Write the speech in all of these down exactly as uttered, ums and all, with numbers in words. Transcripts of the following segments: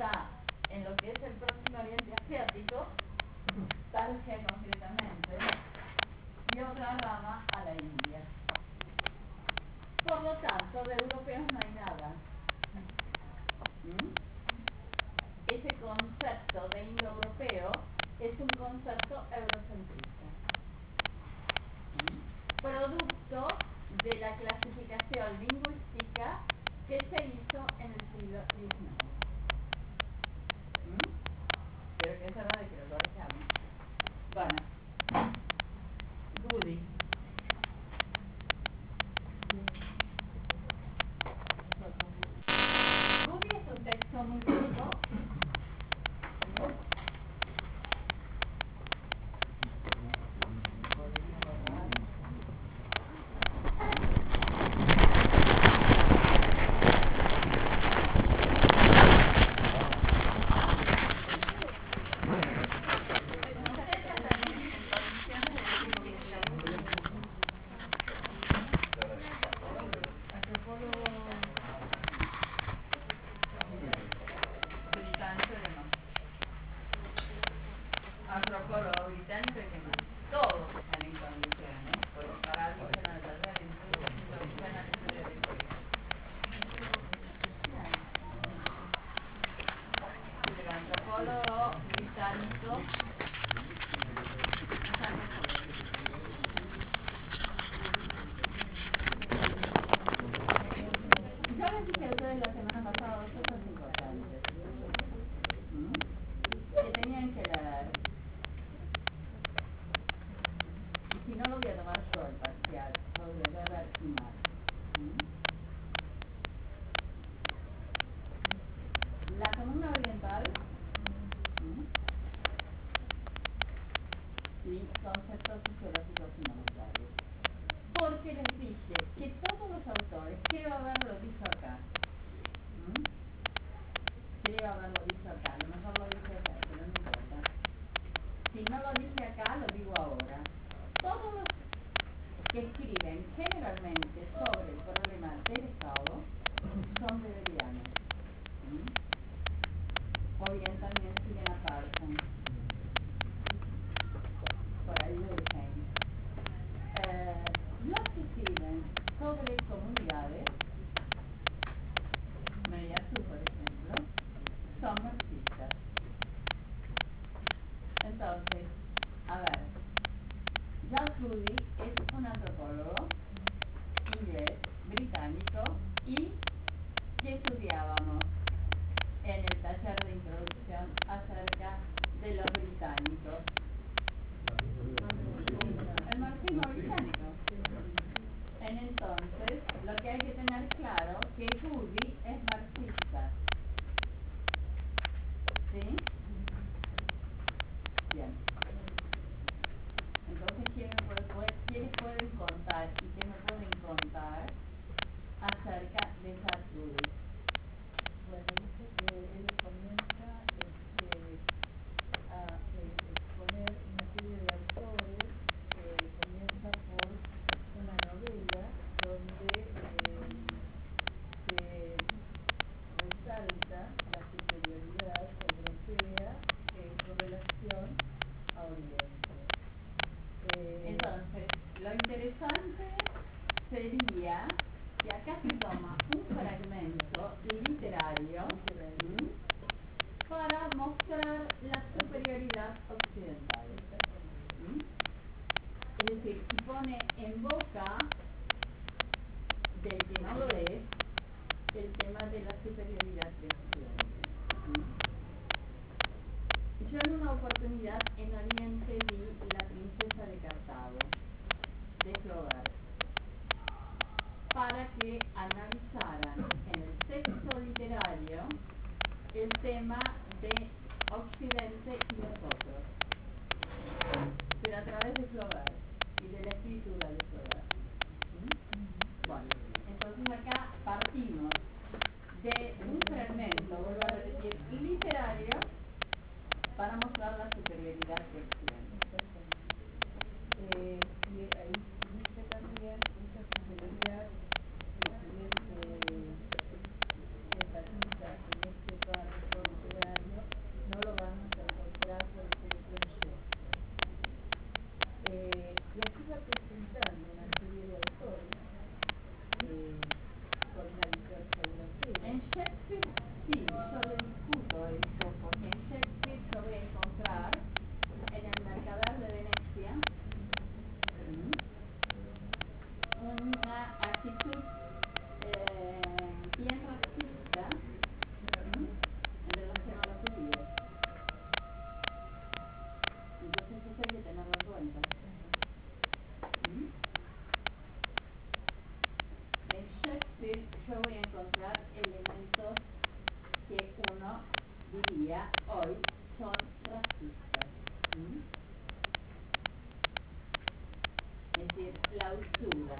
está en lo que es el Próximo Oriente Asiático, Persia concretamente, y otra rama a la India. Por lo tanto, de europeos no hay nada. ¿Mm? Ese concepto de indoeuropeo es un concepto eurocentrista, ¿Mm? producto de la clasificación lingüística que se hizo en el siglo diecinueve. ¿Mm? Creo que es hora de que lo corrijamos. Bueno, Goody. Goody es un texto muy corto. diría hoy son racistas. ¿Mm? Es decir, la usura.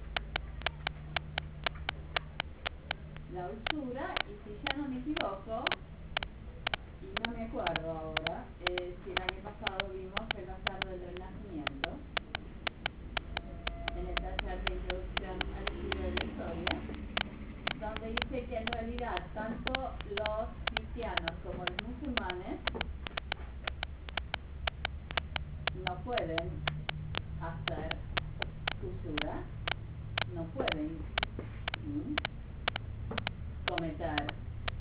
La usura, y si ya no me equivoco, y no me acuerdo ahora, eh, si el año pasado vimos el bastardo del Renacimiento, en el taller de introducción al estudio de la historia, donde dice que en realidad tanto los cristianos como los musulmanes no pueden hacer usura, no pueden ¿sí? cometer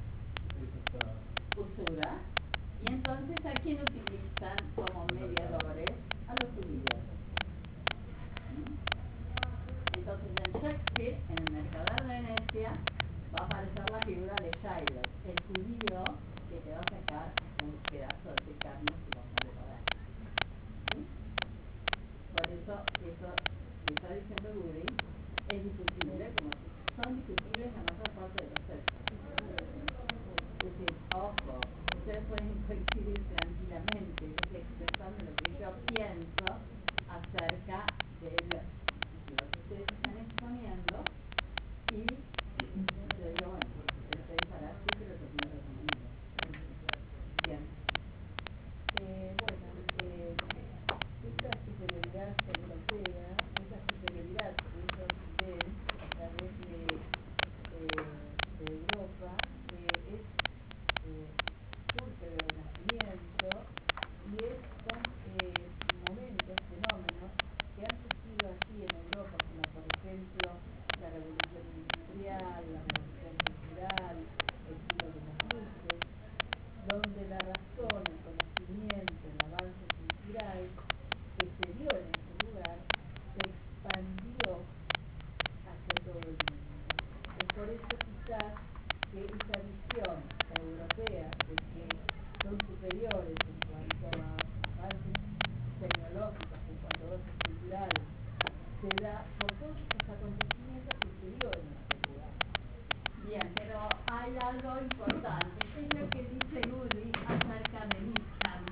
usura, y entonces a quién utilizan como mediadores a los judíos. ¿Sí? Entonces en Shakespeare, en el Mercader de Venecia, va a aparecer la figura de Shylock, el judío que te va a sacar un pedazo de carne si vos no le pagás. ¿Sí? Por eso, eso que está diciendo Woody es discutible, como son discutibles la mayor parte de los textos. Es decir, ojo, ustedes pueden coincidir tranquilamente, yo estoy expresando lo que yo pienso acerca de lo que ustedes están exponiendo, y yo digo, bueno, porque ustedes pensarán así, pero también lo recomiendo. Bien. Eh, bueno, eh, esta superioridad europea, esta superioridad que ellos ven a través de, eh, de Europa, eh, es, eh, surge del Renacimiento y es, son eh, momentos, fenómenos que han surgido así en Europa, como por ejemplo la revolución industrial, la revolución cultural, el siglo de las luces, donde la razón, el conocimiento, el avance cultural que se dio en ese lugar se expandió hacia todo el mundo. Es por eso quizás que esa visión europea de que son superiores en cuanto a avances tecnológicos, en cuanto a avances culturales, se da por todos estos acontecimientos que se dio en ese lugar. Bien, pero hay algo importante, ¿qué es lo que dice Woody acerca de Nixon?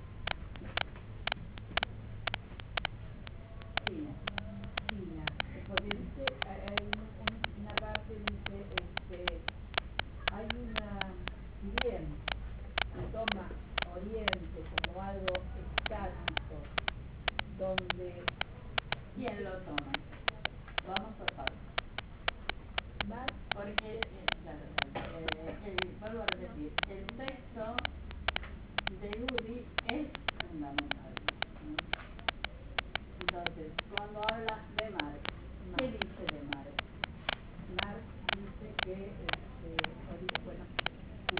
China, China, porque dice, hay un- una parte dice, este, hay una, si bien se toma Oriente como algo estático, donde ¿Quién lo toma? Vamos por partes. más Porque, eh, claro, eh, el, vuelvo a repetir, el texto de Woody es fundamental. ¿Sí? Entonces, cuando habla de Marx, ¿qué dice de Marx? Marx dice que, este, ori- bueno, sí,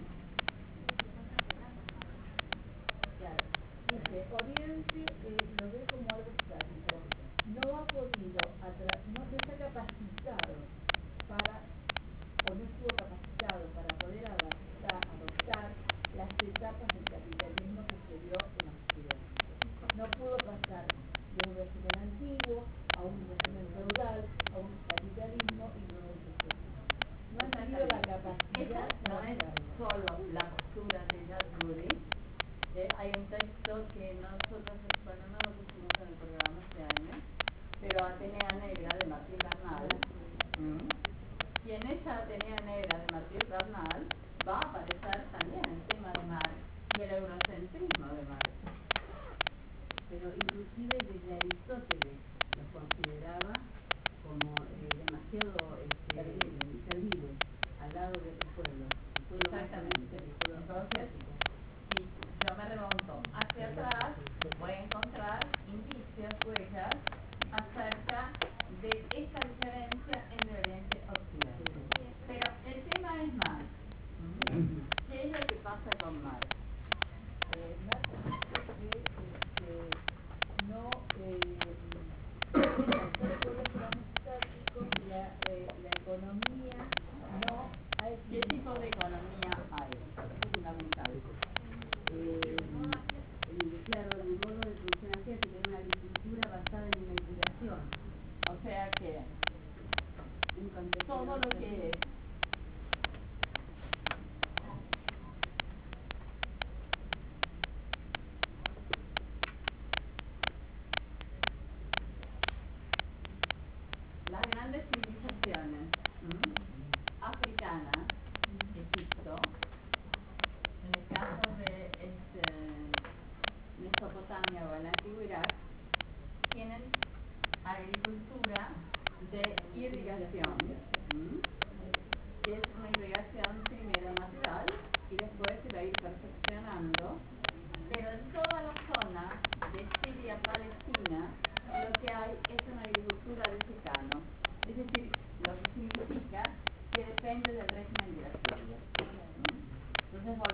claro, dice, Oriente eh, lo ve como algo estático, no ha podido, atra- no, no está capacitado para, o no estuvo capacitado para poder adaptar, adoptar las etapas del capitalismo que se dio en Occidente. No pudo pasar de un régimen antiguo a un régimen feudal, a un capitalismo y luego un socialismo. No han tenido la Esa capacidad de no es hacerlo. solo la postura de Jack Woody. Eh, hay un texto que nosotros, bueno, no lo pusimos en el programa este año, pero Atenea Negra de Martí Bernal. ¿Mm? Y en esa Atenea Negra de Martí Bernal va a aparecer también el tema de Marx y el eurocentrismo de Marx. Pero inclusive desde Aristóteles los consideraba como eh, demasiado este, serviles al lado del pueblo. El pueblo más Exactamente. inteligente.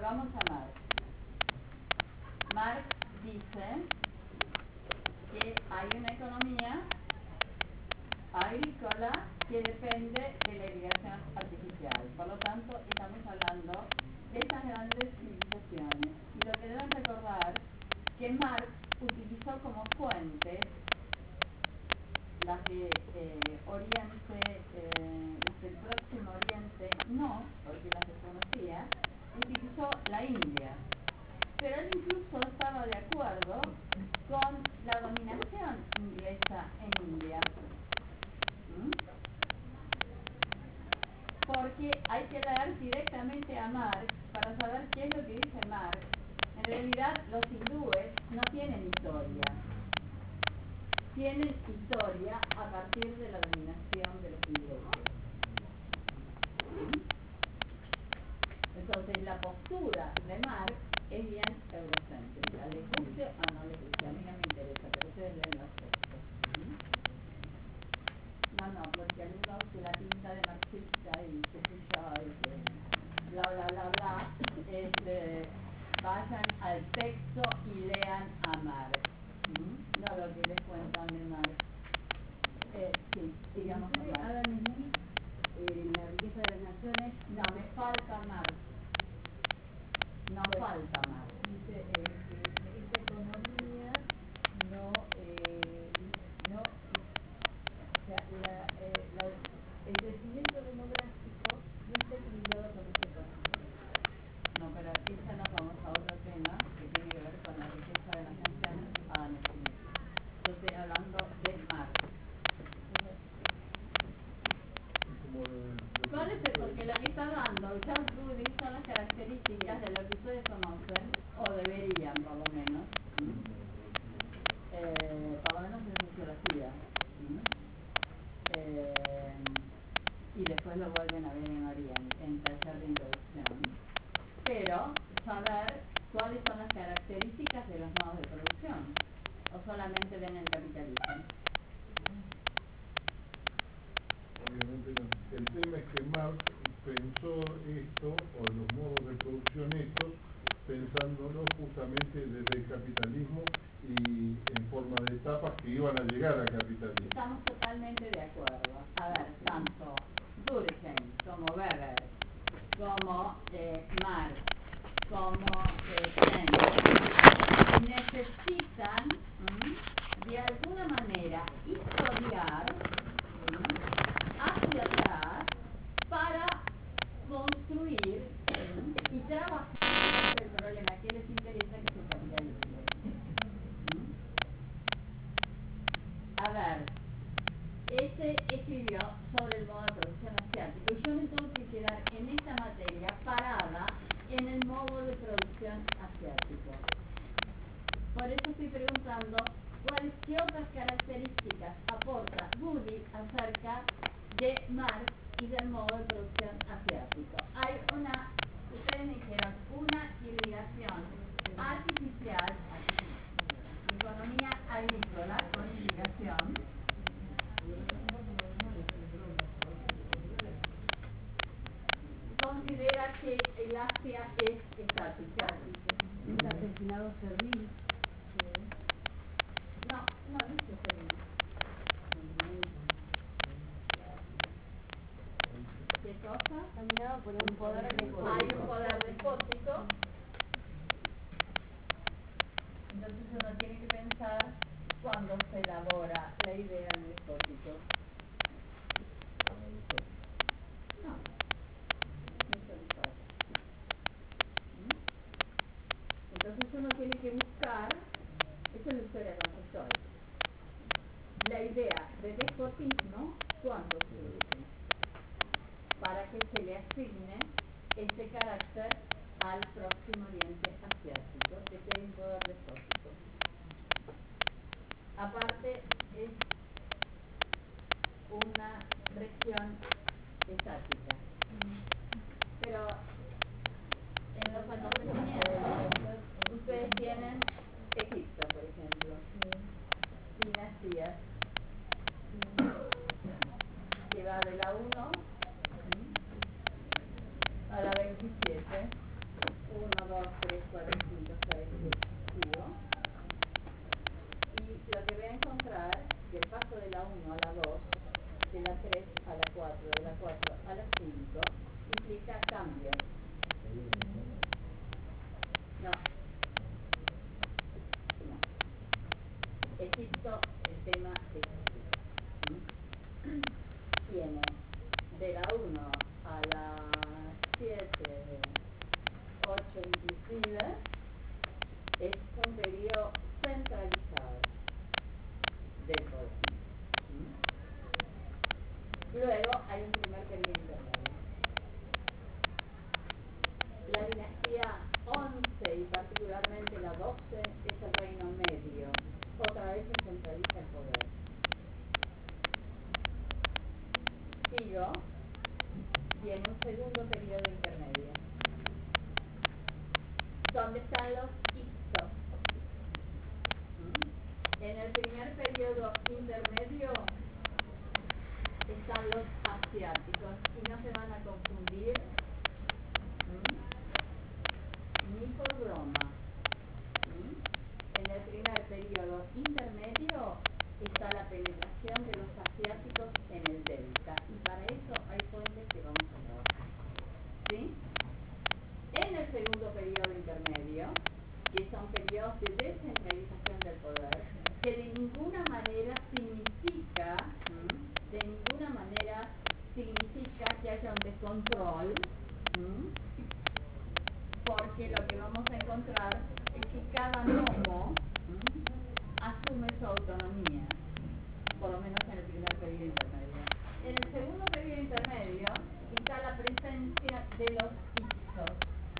volvamos a Marx. Marx dice que hay una economía agrícola que depende de la irrigación artificial. Por lo tanto, estamos hablando de estas grandes civilizaciones. Y lo que deben recordar que Marx utilizó como fuentes las de eh, Oriente, eh, las del Próximo Oriente, no, porque las desconocía, utilizó la India. Pero él incluso estaba de acuerdo con la dominación inglesa en India. ¿Mm? Porque hay que leer directamente a Marx para saber qué es lo que dice Marx. En realidad, los hindúes no tienen historia. Tienen historia a partir de la dominación de los ingleses. ¿Mm? Entonces, la postura de Marx es bien eurocéntrica. ¿Les guste o no les guste? A mí no me interesa, pero ustedes leen los textos. ¿Mm? No, no, porque algunos que la pinta de marxista y qué sé yo, y que bla, bla, bla, bla, este, vayan al texto y lean a Marx. ¿Mm? No lo que les cuentan de Marx. Eh, sí, digamos a Marx. Adam Smith, eh, La riqueza de las naciones. No, me falta Marx. No Bueno, falta Marx. dice eh, que esta economía no, eh, no, o sea, la, eh, la, el crecimiento demográfico no está equilibrado con esta economía. No, pero esta nos vamos a otro tema que tiene que ver con la riqueza de las naciones a Adam Smith. Yo estoy hablando de Marx. ¿Cuál es el? Porque lo que está dando Charles Gooding son las características de lo que ustedes conocen, o deberían por lo menos, eh, por lo menos en sociología, ¿sí? eh, y después lo vuelven a ver en Oriente, en taller de introducción, pero saber cuáles son las características de los modos de producción, o solamente ven el capitalismo. Obviamente no. El tema es que Marx pensó esto, o los modos de producción estos, pensándolo justamente desde el capitalismo y en forma de etapas que iban a llegar al capitalismo. Estamos totalmente de acuerdo. A ver, tanto Durkheim como Weber, como eh, Marx, como eh, Engels, necesitan ¿m? de alguna manera historiar ¿m? hacia atrás para construir ¿m? y trabajar sobre el problema que les interesa, que es el capitalismo. ¿M? A ver, este escribió sobre el modo de producción asiático y yo me tengo que quedar en esta materia parada en el modo de producción asiático. Por eso estoy preguntando cuáles qué otras características aporta Gooding acerca de Marx y del modo de producción asiático. Hay una, ustedes me dijeron, una irrigación artificial, economía agrícola con irrigación. Considera que el Asia es estática. Un campesinado servil. No, no dice servil. ¿Qué cosa? Dominado por un poder despótico. Hay un poder despótico. Entonces uno tiene que pensar cuándo se elabora la idea del despótico. No. Entonces uno tiene que buscar, esto es la historia conceptual, la idea de despotismo cuando surge, para que se le asigne este carácter al Próximo Oriente asiático, que tiene un poder despótico. Aparte es una región estática, pero en los acontecimientos ustedes tienen Egipto, por ejemplo, dinastías que va de la uno a la veintisiete, uno, caso inclusive es un periodo centralizado del poder. ¿Mm? Luego hay un primer periodo intermedio. La dinastía once y particularmente la doce es el reino medio. Otra vez se centraliza el poder. Sigo. Viene un segundo periodo intermedio, donde están los Hicsos. ¿Mm? En el primer periodo intermedio están los asiáticos, y no se van a confundir ¿Mm? ni por broma. ¿Mm? En el primer periodo intermedio está la penetración de los asiáticos en el delta, y para eso hay fuentes que vamos a trabajar. ¿Sí? En el segundo periodo intermedio, que son periodos de descentralización del poder, que de ninguna manera significa, ¿m? de ninguna manera significa que haya un descontrol, ¿m? porque lo que vamos a encontrar es que cada nomo ¿m? asume su autonomía, por lo menos en el primer periodo intermedio. En el segundo periodo intermedio está la presencia de los Hicsos,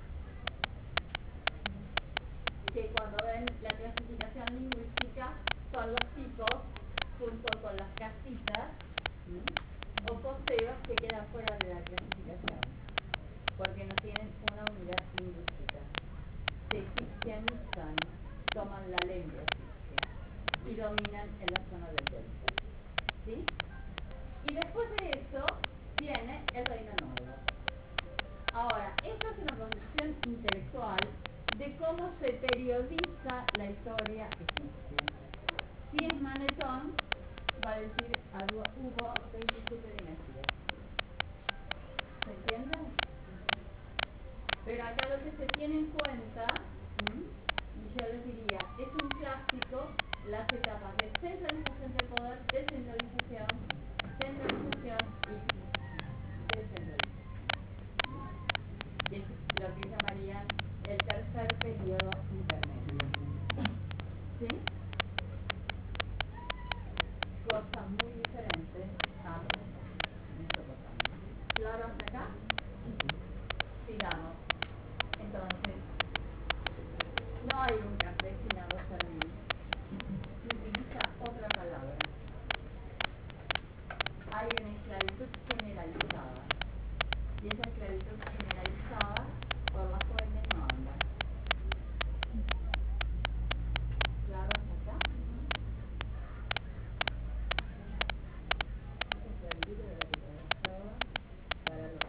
que cuando ven la clasificación lingüística son los tipos junto con las casitas ¿sí? o poseos que quedan fuera de la clasificación, porque no tienen una unidad lingüística. Se egipcianizan, toman la lengua egipcia y dominan en la zona del delta. ¿Sí? Y después de eso viene el Reino Nuevo. Ahora, esta es una condición intelectual de cómo se periodiza la historia egipcia. Si es Manetón, va a decir algo, hubo veintisiete dinastías. ¿Se entiende? Pero acá lo que se tiene en cuenta, ¿m? y yo les diría, es un clásico, las etapas de centralización del poder, descentralización, centralización y descentralización. Que es lo que llamarían el tercer periodo intermedio. ¿Sí? Cosa muy diferente a Mesopotamia. ¿Claro hasta acá? Sigamos. Entonces, no hay un campesinado servil. Se utiliza otra palabra. Hay una esclavitud generalizada. Y esa esclavitud generalizada, por las jóvenes no anda. ¿Claro hasta acá? Esa esclavitud de la que trabajaba para los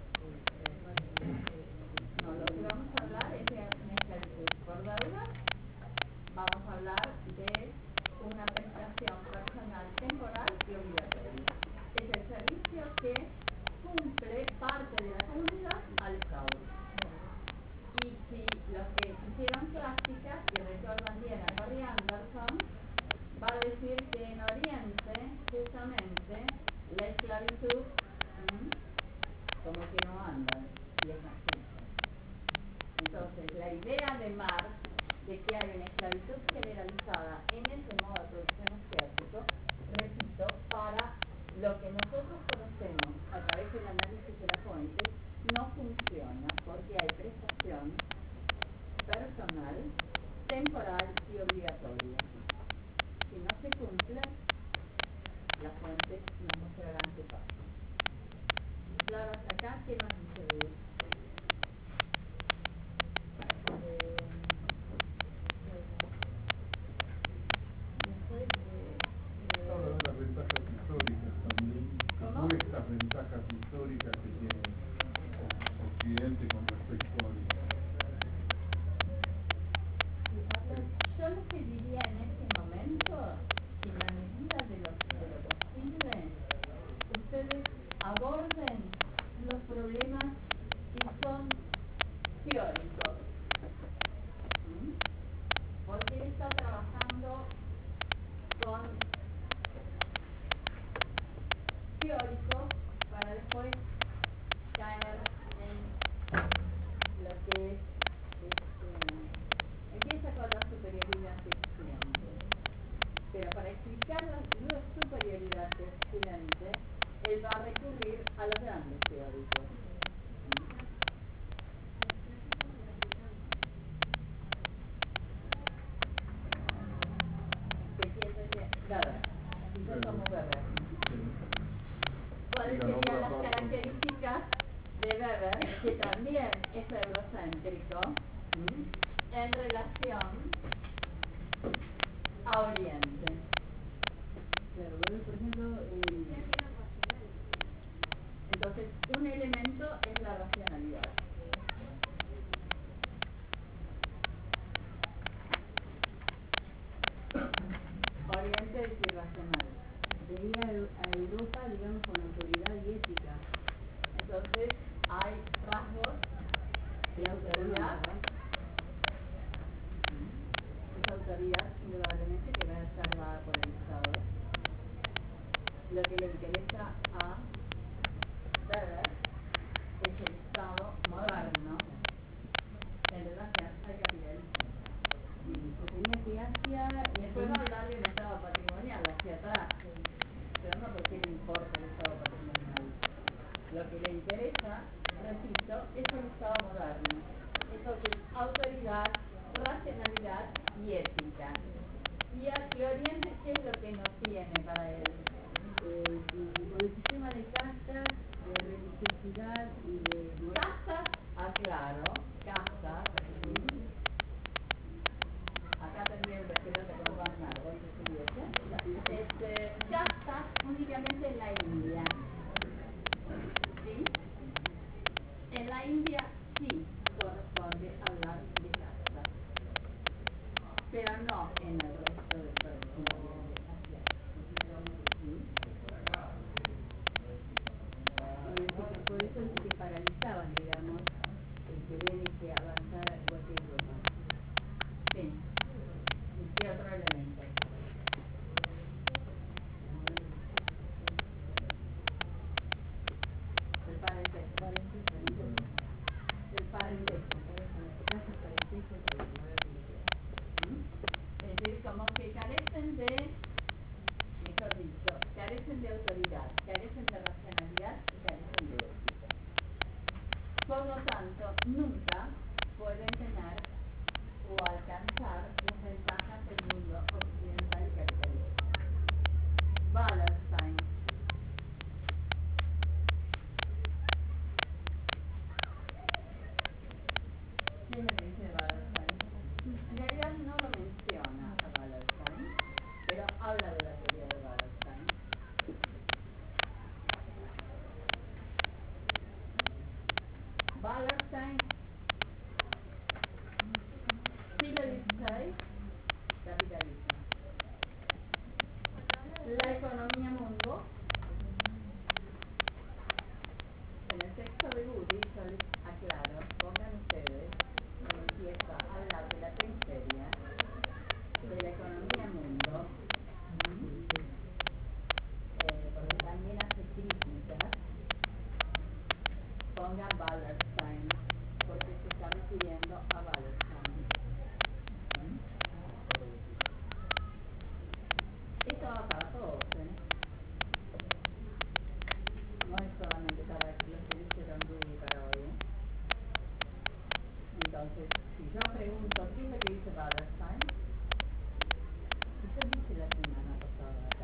no, lo que vamos a hablar es de una esclavitud por deuda. Vamos a hablar de una prestación personal, temporal y obligatoria. Es el servicio que cumple parte de la comunidad al Estado. Y si los que hicieron plásticas, si recuerdan bien a Barry Anderson, va a decir que en Oriente, justamente, la esclavitud, ¿m? como que no anda, y es marxista. Entonces, la idea de Marx de que hay una esclavitud generalizada en ese modo de producción asiático, repito, para lo que nosotros conocemos a través del análisis de las fuentes, no funciona porque hay prestación personal, temporal y obligatoria. Si no se cumple, las fuentes nos mostrarán qué pasa. Claro, hasta acá, ¿qué más dice de eso? Habla de las ventajas históricas también, supuestas ventajas históricas que tiene Occidente con respecto a yo lo que diría en este momento, que en la medida de lo, de lo posible, ustedes aborden los problemas que son teóricos. ¿Mm? Porque él está trabajando con teóricos para después caer en lo que es ético, ¿m? en relación a Oriente. Claro, bueno, por ejemplo, eh, Entonces, un elemento es la racionalidad. Oriente es irracional. veía a Europa, digamos, con autoridad y ética. Entonces, hay rasgos de autoridad. Esa autoridad, indudablemente, que va a estar dada por el Estado. Lo que le interesa a Weber es el Estado moderno en relación al capitalismo. Y se tenía que Asia Y después va a hablar de un Estado patrimonial hacia atrás, pero no porque le importa el Estado patrimonial. Lo que le interesa, repito, es el Estado moderno. Entonces, autoridad, racionalidad y ética. ¿Y aquí Oriente qué es lo que no tiene para él? eh, y con el sistema de castas, de religiosidad y de moral. Castas, aclaro, castas. ¿sí? Acá tendría que quedarte con Juan Margo, si estuviese. Este, castas únicamente en la India. ¿Sí? En la India sí corresponde hablar de castas, pero no en el resto del territorio asiático. ¿Sí? Y así que por eso es que paralizaban, digamos, el querer este, avanzar igual que Europa. Sí. ¿Y qué otro elemento? El parentesco. El parentesco. ¿Mm? Es decir, como que carecen de, mejor dicho, carecen de autoridad, carecen de racionalidad y carecen de ética. Por lo tanto, nunca pueden tener o alcanzar las ventajas del mundo occidental y capitalista. Wallerstein. ¿Quién es que dice de Wallerstein? En realidad no lo menciona a Wallerstein, pero habla de la teoría de Wallerstein. Wallerstein, siglo dieciséis, capitalismo. La economía mundo. En el texto de Goody, yo les aclaro, pongan ustedes, empieza a hablar de la periferia, de la economía mundo, eh, porque también hace críticas. Ponga Wallerstein, porque se está refiriendo a Wallerstein. ¿Mm? Esto va para todos, ¿eh? No es solamente para los que hicieron Rudy para hoy. ¿eh? Entonces, si yo pregunto qué es lo que dice Wallerstein, y yo dije la semana pasada acá,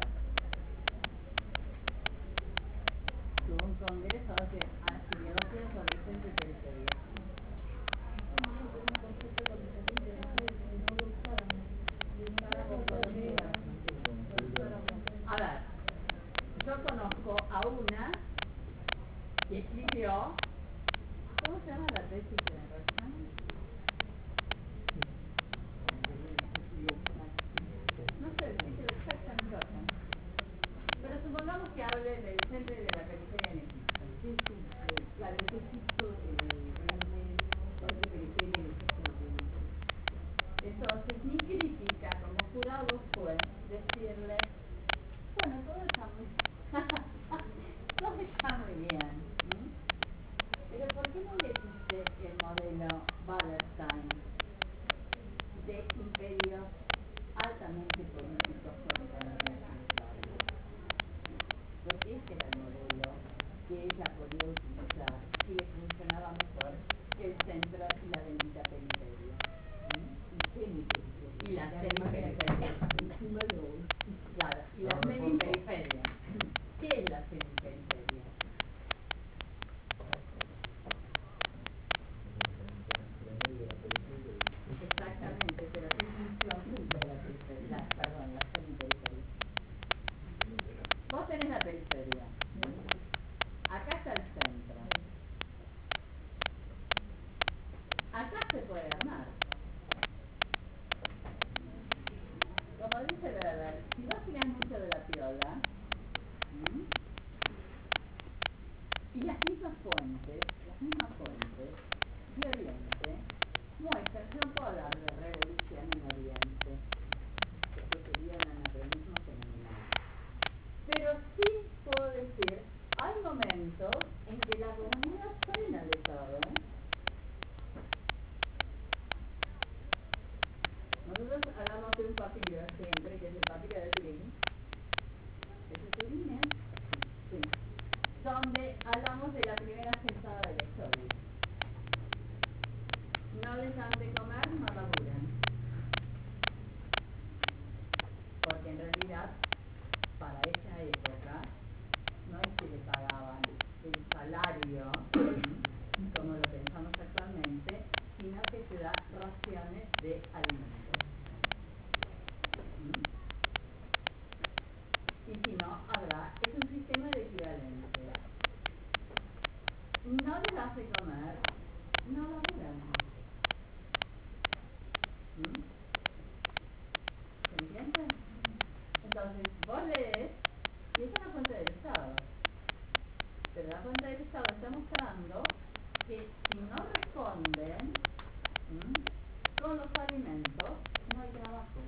tuvo un congreso hace hace dos días sobre centro y periferia. A ver, yo conozco a una que escribió, ¿cómo se llama la tesis de Wallerstein? No sé, sí que se puede armar. Como dice Weber, si vos tirás mucho de la piola, ¿m? y las mismas fuentes, las mismas fuentes de Oriente muestran, yo no puedo hablar de revolución en Oriente, porque sería un anacronismo fenomenal. Pero sí puedo decir, hay momentos en que la comunidad frena el Estado, ¿eh? Nosotros hablamos de un papiro siempre, que es el papiro de Turín. ¿Es de Turín, eh? Sí. Donde hablamos de la primera cesada de la historia. No les dan de comer, no laburan. Porque en realidad, para esa época, no es que le pagaban el salario, como lo pensamos actualmente, sino que se da raciones de alimentos. ¿Mm? Y si no, habrá, es un sistema de equivalencia. No le das de comer, no laburan. ¿Mm? ¿Se entiende? Entonces, vos lees, y esa es la fuente del Estado. Pero la fuente del Estado está mostrando que si no responden, ¿m? con los alimentos, no hay trabajo.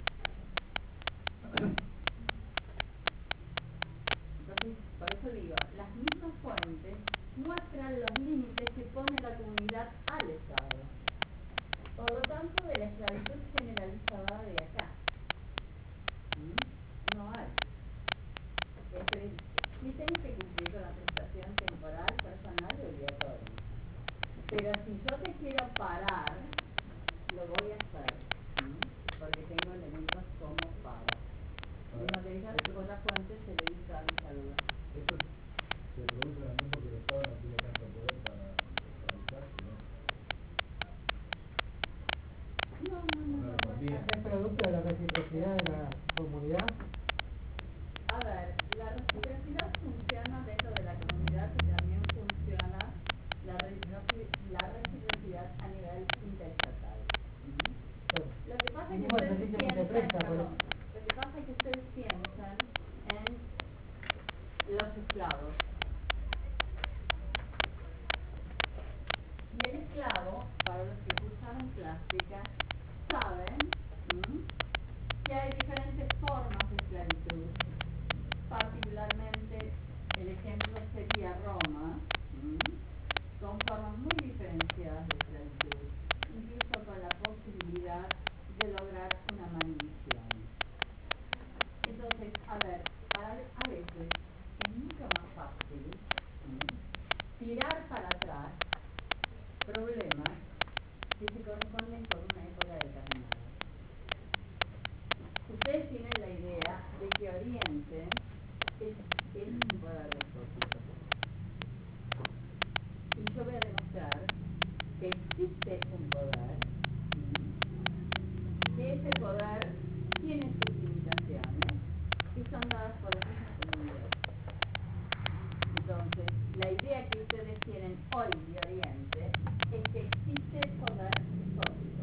Entonces, por eso digo, las mismas fuentes muestran los límites que pone la comunidad al Estado. Por lo tanto, de la esclavitud generalizada de acá, ¿m? no hay. Es, sí tenés que cumplir con la prestación temporal, personal y obligatoria. Pero si yo te quiero parar, lo voy a hacer, ¿sí? Porque tengo elementos como para. Una de ellas, otra fuente, se dedica a mi salud. Eso se produce también porque el Estado no tiene tanto poder para fiscalizar, ¿no? No, no, no. No no, le conviene. ¿Es producto de la reciprocidad de la comunidad? A ver, la reciprocidad funciona dentro de la comunidad y también funciona la, recipro- la reciprocidad a nivel interestatal. ¿Mm? Lo que pasa es que Bueno, ustedes sí que se piensan, presta, perdón, pues. lo que pasa es que ustedes piensan en los esclavos. Y el esclavo, para los que cursaron plástica, saben, ¿m? que hay diferentes formas de esclavitud. Particularmente, el ejemplo sería Roma, ¿m? con formas muy diferenciadas de esclavitud, incluso con la posibilidad de lograr una maldición. Entonces, a ver, para, a veces es mucho más fácil, ¿m? tirar para atrás problemas que se corresponden con una época determinada. Ustedes tienen la idea de que Oriente es, es un poder despótico. Y yo voy a demostrar que existe un poder, ¿sí? que ese poder tiene sus limitaciones y son dadas por la misma comunidad. Entonces, la idea que ustedes tienen hoy de Oriente es que existe poder despótico.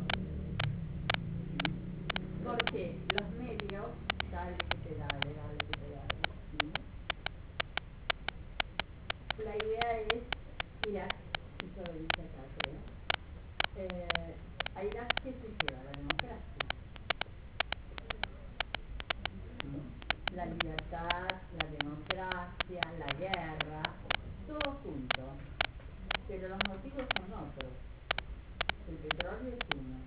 Porque los medios, dale que te dale, dale que te dale. ¿Sí? La idea es Irak, y yo lo dije acá, creo. Eh, a Irak, ¿qué se lleva? La democracia. ¿Sí? La libertad, la democracia, la guerra, todo junto. Pero los motivos son otros. El petróleo es uno.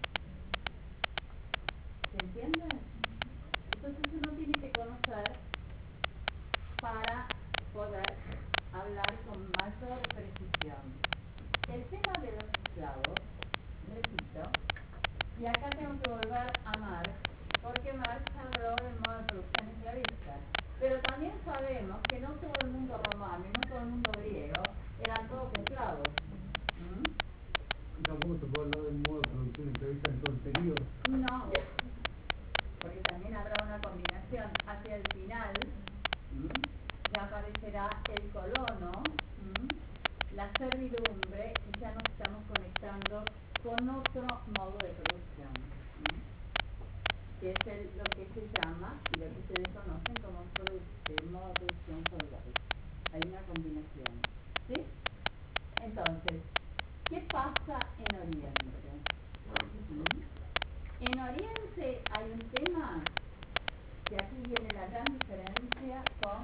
¿Se entiende? Entonces uno tiene que conocer para poder hablar con mayor precisión. El tema de los esclavos, repito, y acá tengo que volver a Marx, porque Marx habló del modo de producción esclavista. Pero también sabemos que no todo el mundo romano y no todo el mundo griego eran todos esclavos. ¿Mm? Tampoco se puede hablar del modo de producción esclavista en todo el periodo. No, porque también habrá una combinación hacia el final, ¿m? ya aparecerá el colono, ¿m? la servidumbre, y ya nos estamos conectando con otro otro modo de producción, ¿sí? Que es el, lo que se llama y lo que se desconocen como produ el modo de producción feudal. Hay una combinación, ¿sí? Entonces, ¿qué pasa en Oriente? ¿Sí? En Oriente hay un tema que aquí viene la gran diferencia con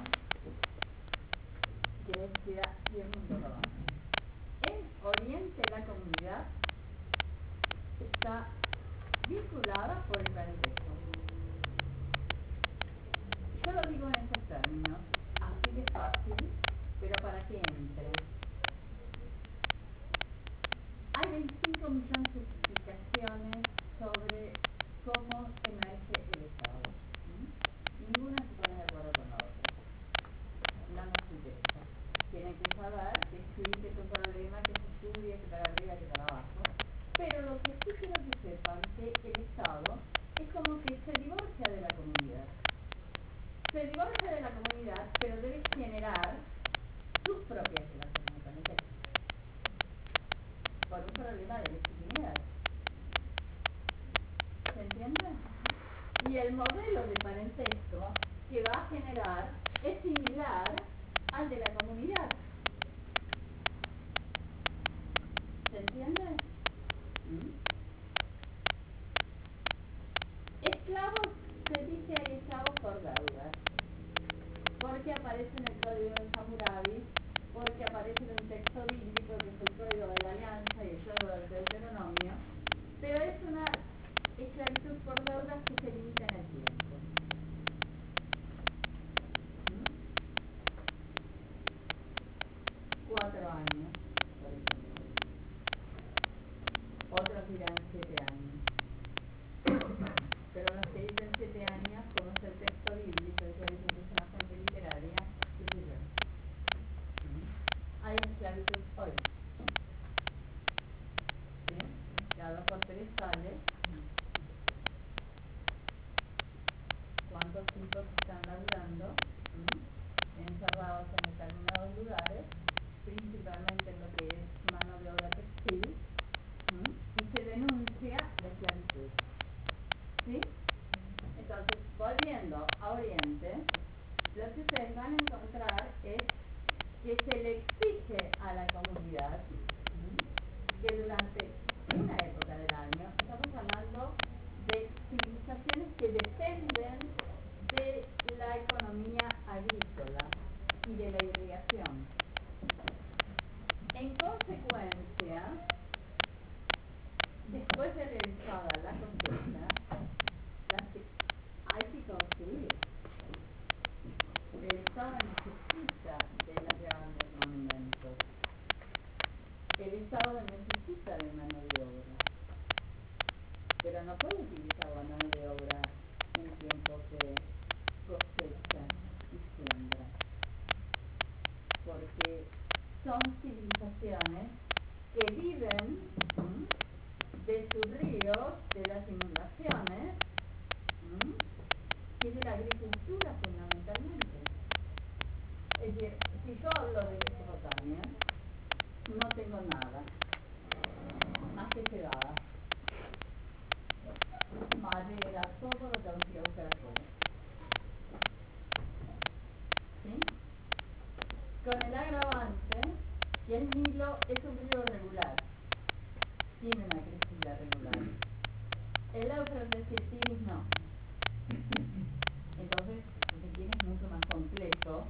Grecia y el mundo romano. En Oriente la comunidad está vinculada por el parentesco. Yo lo digo en esos términos, así de fácil, pero para que entre. Hay veinticinco millones de explicaciones sobre cómo emerge el Estado. ¿Sí? Ninguna se pone de acuerdo con la otra. No nos interesa. Tienen que saber que sí, que es un problema, que se estudia, que para arriba, que para abajo. Pero lo que sí quiero que sepan que el Estado es como que se divorcia de la comunidad. Se divorcia de la comunidad, pero debe generar sus propias relaciones con el texto. Por un problema de legitimidad. ¿Se entiende? Y el modelo de parentesco que va a generar es similar al de la comunidad. ¿Se entiende? ¿Mm? Esclavos, se dice hay esclavos por deudas, porque aparece en el código de Hammurabi, porque aparece en un texto bíblico que es el código de la alianza y el código del Deuteronomio, pero es una esclavitud por deudas que se limita en el tiempo. ¿Mm? Cuatro años, por ejemplo. Otros dirán siete años. Pero los que dicen siete años, como es el texto bíblico, que dicen que es una fuente literaria, qué sé yo. ¿Mm? Hay esclavitud hoy. ¿Sí? Cada dos por tres sale. ¿Cuántos tipos están laburando? ¿Mm? Encerrados en determinados lugares, principalmente en lo que es mano de obra textil, ¿Mm? y se denuncia la esclavitud. ¿Sí? Entonces, volviendo a Oriente, lo que ustedes van a encontrar es que se le exige a la comunidad, ¿sí? que durante una época del año, estamos hablando de civilizaciones que dependen de la economía agrícola y de la irrigación. En consecuencia, después de realizada la cosecha, la que hay que construir. El Estado necesita de los grandes monumentos. El Estado necesita de mano de obra, pero no puede utilizar la mano de obra en tiempos de cosecha y siembra, porque son civilizaciones que viven ¿m? de sus ríos, de las inundaciones ¿m? y de la agricultura fundamentalmente. Es decir, si yo hablo de Mesopotamia, no tengo nada más que cebada, madera, todo lo tengo que buscar afuera. ¿Sí? Con el agravante que el Nilo es un río regular, tiene una crecida regular. El Éufrates y el Tigris no. Entonces, lo que tiene es mucho más complejo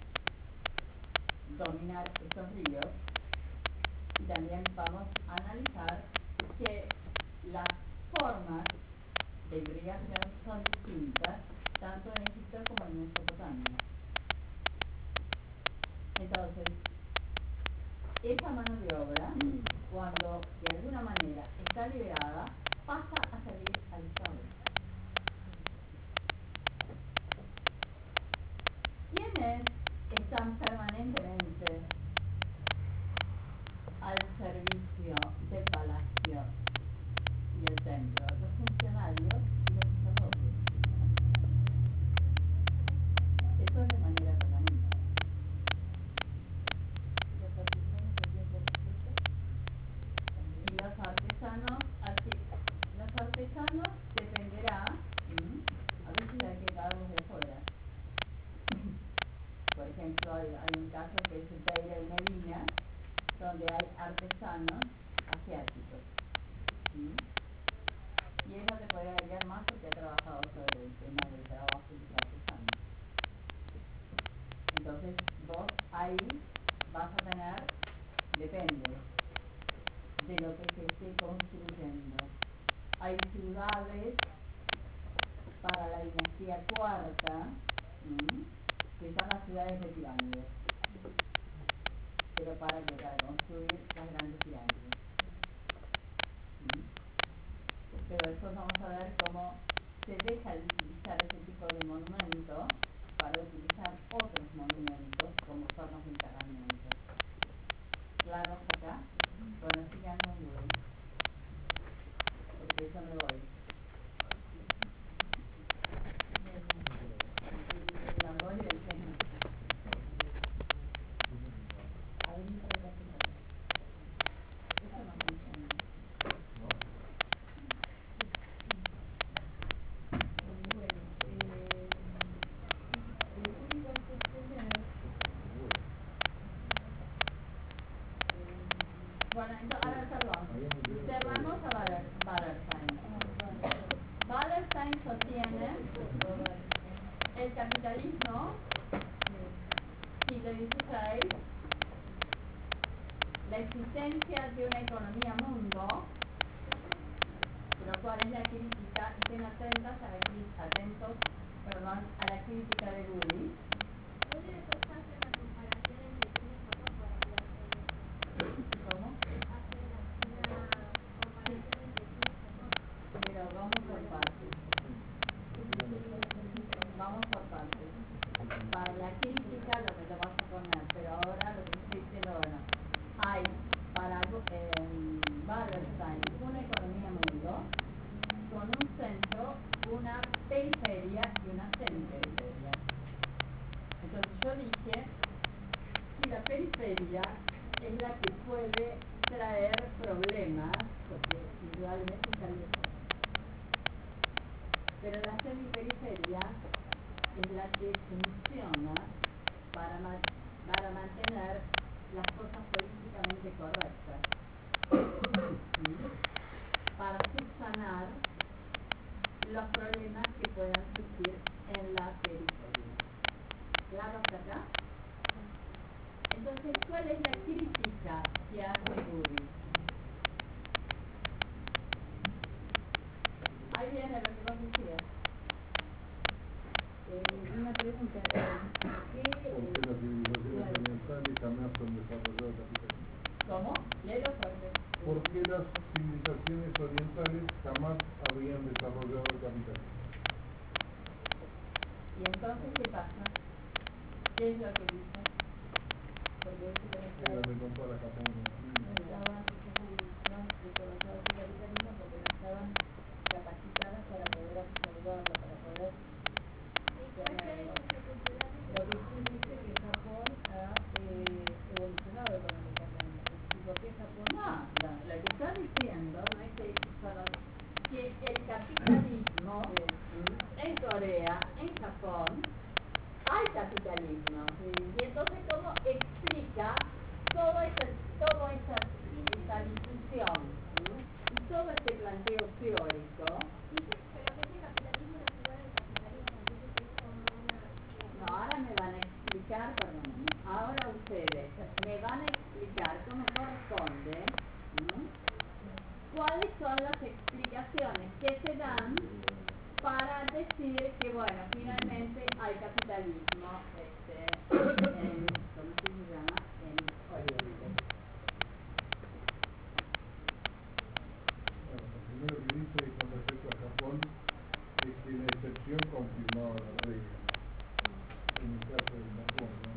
dominar estos ríos. Y también vamos a analizar que las formas de irrigación son distintas, tanto en Egipto como en Mesopotamia. Entonces, esa mano de obra, cuando de alguna manera está liberada, pasa a servir al Estado. ¿Quiénes están permanentemente al servicio del palacio y el templo? Los funcionarios y los sacerdotes. Eso es de manera permanente. Los artesanos, y los artesanos al artesanos asiáticos. ¿Sí? Y ella te puede ayudar más porque ha trabajado sobre el tema del trabajo de los artesanos. Entonces vos ahí vas a tener, depende de lo que se esté construyendo. Hay ciudades para la dinastía cuarta, ¿m? que son las ciudades de pirámides, pero para que para construir las grandes pirámides. ¿M? Pero después vamos a ver cómo se deja de utilizar ese tipo de monumentos para utilizar otros monumentos como formas de enterramiento. ¿Claro hasta acá? Bueno, sigan con Google, porque eso me voy. Me voy del tema. A ver, no puedo hacer. Eso no funciona. Bueno, eh, el Uri va a sostener, eh, Bueno, entonces, ahora perdón. Cerramos a Wallerstein. Wallerstein sostiene el capitalismo, siglo dieciséis, la existencia de una economía mundo, pero cuál es la crítica, estén atentas a la crítica, atentos, perdón, a la crítica de Gulli. ¿Cómo? Pero vamos por partes. Vamos por partes. Para la crítica lo que te vas a poner, pero ahora lo que estoy diciendo, bueno, hay para eh, Wallerstein una economía mundo con un centro, una periferia y una semiperiferia. Entonces yo dije que la periferia es la que puede traer problemas, porque indudablemente está lejos. Pero la semiperiferia es la que funciona para, ma para mantener las cosas políticamente correctas, ¿sí? Para subsanar los problemas que puedan surgir en la periferia. ¿Claro hasta acá? Entonces, ¿cuál es la crítica que hace Gulli? Ahí viene lo que vos decías. eh, una pregunta, ¿qué, Porque eh, las civilizaciones orientales jamás han desarrollado capitalismo. ¿Cómo? Léelo fuerte. ¿Por qué las civilizaciones orientales jamás habrían desarrollado el capitalismo? Y entonces, ¿qué pasa? ¿Qué es lo que dice? porque eso Pero conectado, me compara Japón con China. estaban, no desarrollados el capitalismo porque no estaban capacitadas para poder absorberlo, para poder tenerlo. Lo que sí dice que Japón ha eh, evolucionado económicamente. ¿Y por qué Japón? No, no, lo que está diciendo no es que, perdón, que el capitalismo en Corea, en Japón, hay capitalismo. Y entonces, ¿cómo explica todo esa, todo esa, esa discusión y todo este planteo teórico? No, ahora me van a explicar, perdón, ahora ustedes me van a explicar cómo corresponde, ¿m? cuáles son las explicaciones que se dan para decir que, bueno, finalmente hay capitalismo este, en, ¿cómo se llama? En Oriente. Bueno, lo primero que dice con respecto a Japón es que la excepción confirmaba la regla. En el caso de Japón, ¿no?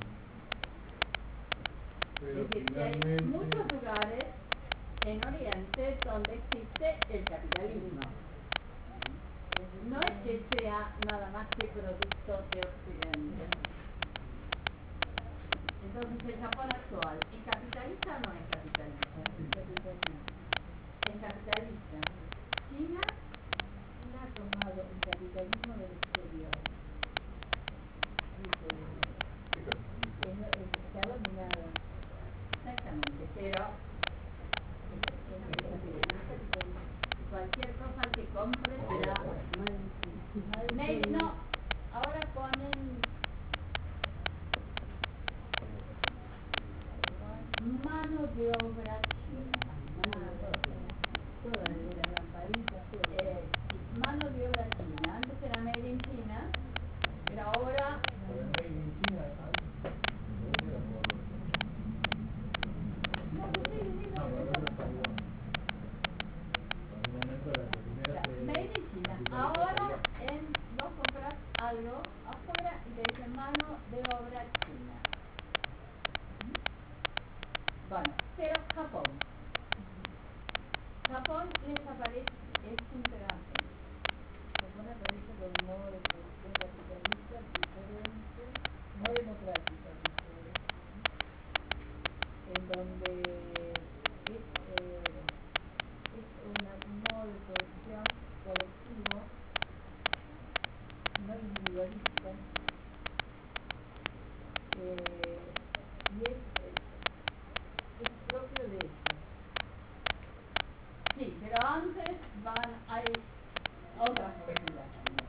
Pero Es decir, que hay finalmente, muchos lugares en Oriente donde existe el capitalismo. No es que sea nada más que producto de Occidente. cualquier cosa que compre será made, no, ahora ponen mano de obra china. Todas las lamparitas, todas. Eh, mano de obra china. Antes era made in China, pero ahora Pero el Made in China, antes, no era por... no, no sé, No, no, pero eso- no está igual. En algún momento la primera Ya, se... made in China. capitalizó Ahora allá. en, vos compras algo afuera y te dice mano de obra china. Bueno, pero Japón. Japón les aparece, es interesante. Japón aparece con un modo de producción capitalista diferente, no democrático, en donde es, eh, es una- un modo de producción colectivo, no individualista, eh, y es, es, es propio de eso. Sí, pero antes van, hay otras películas también.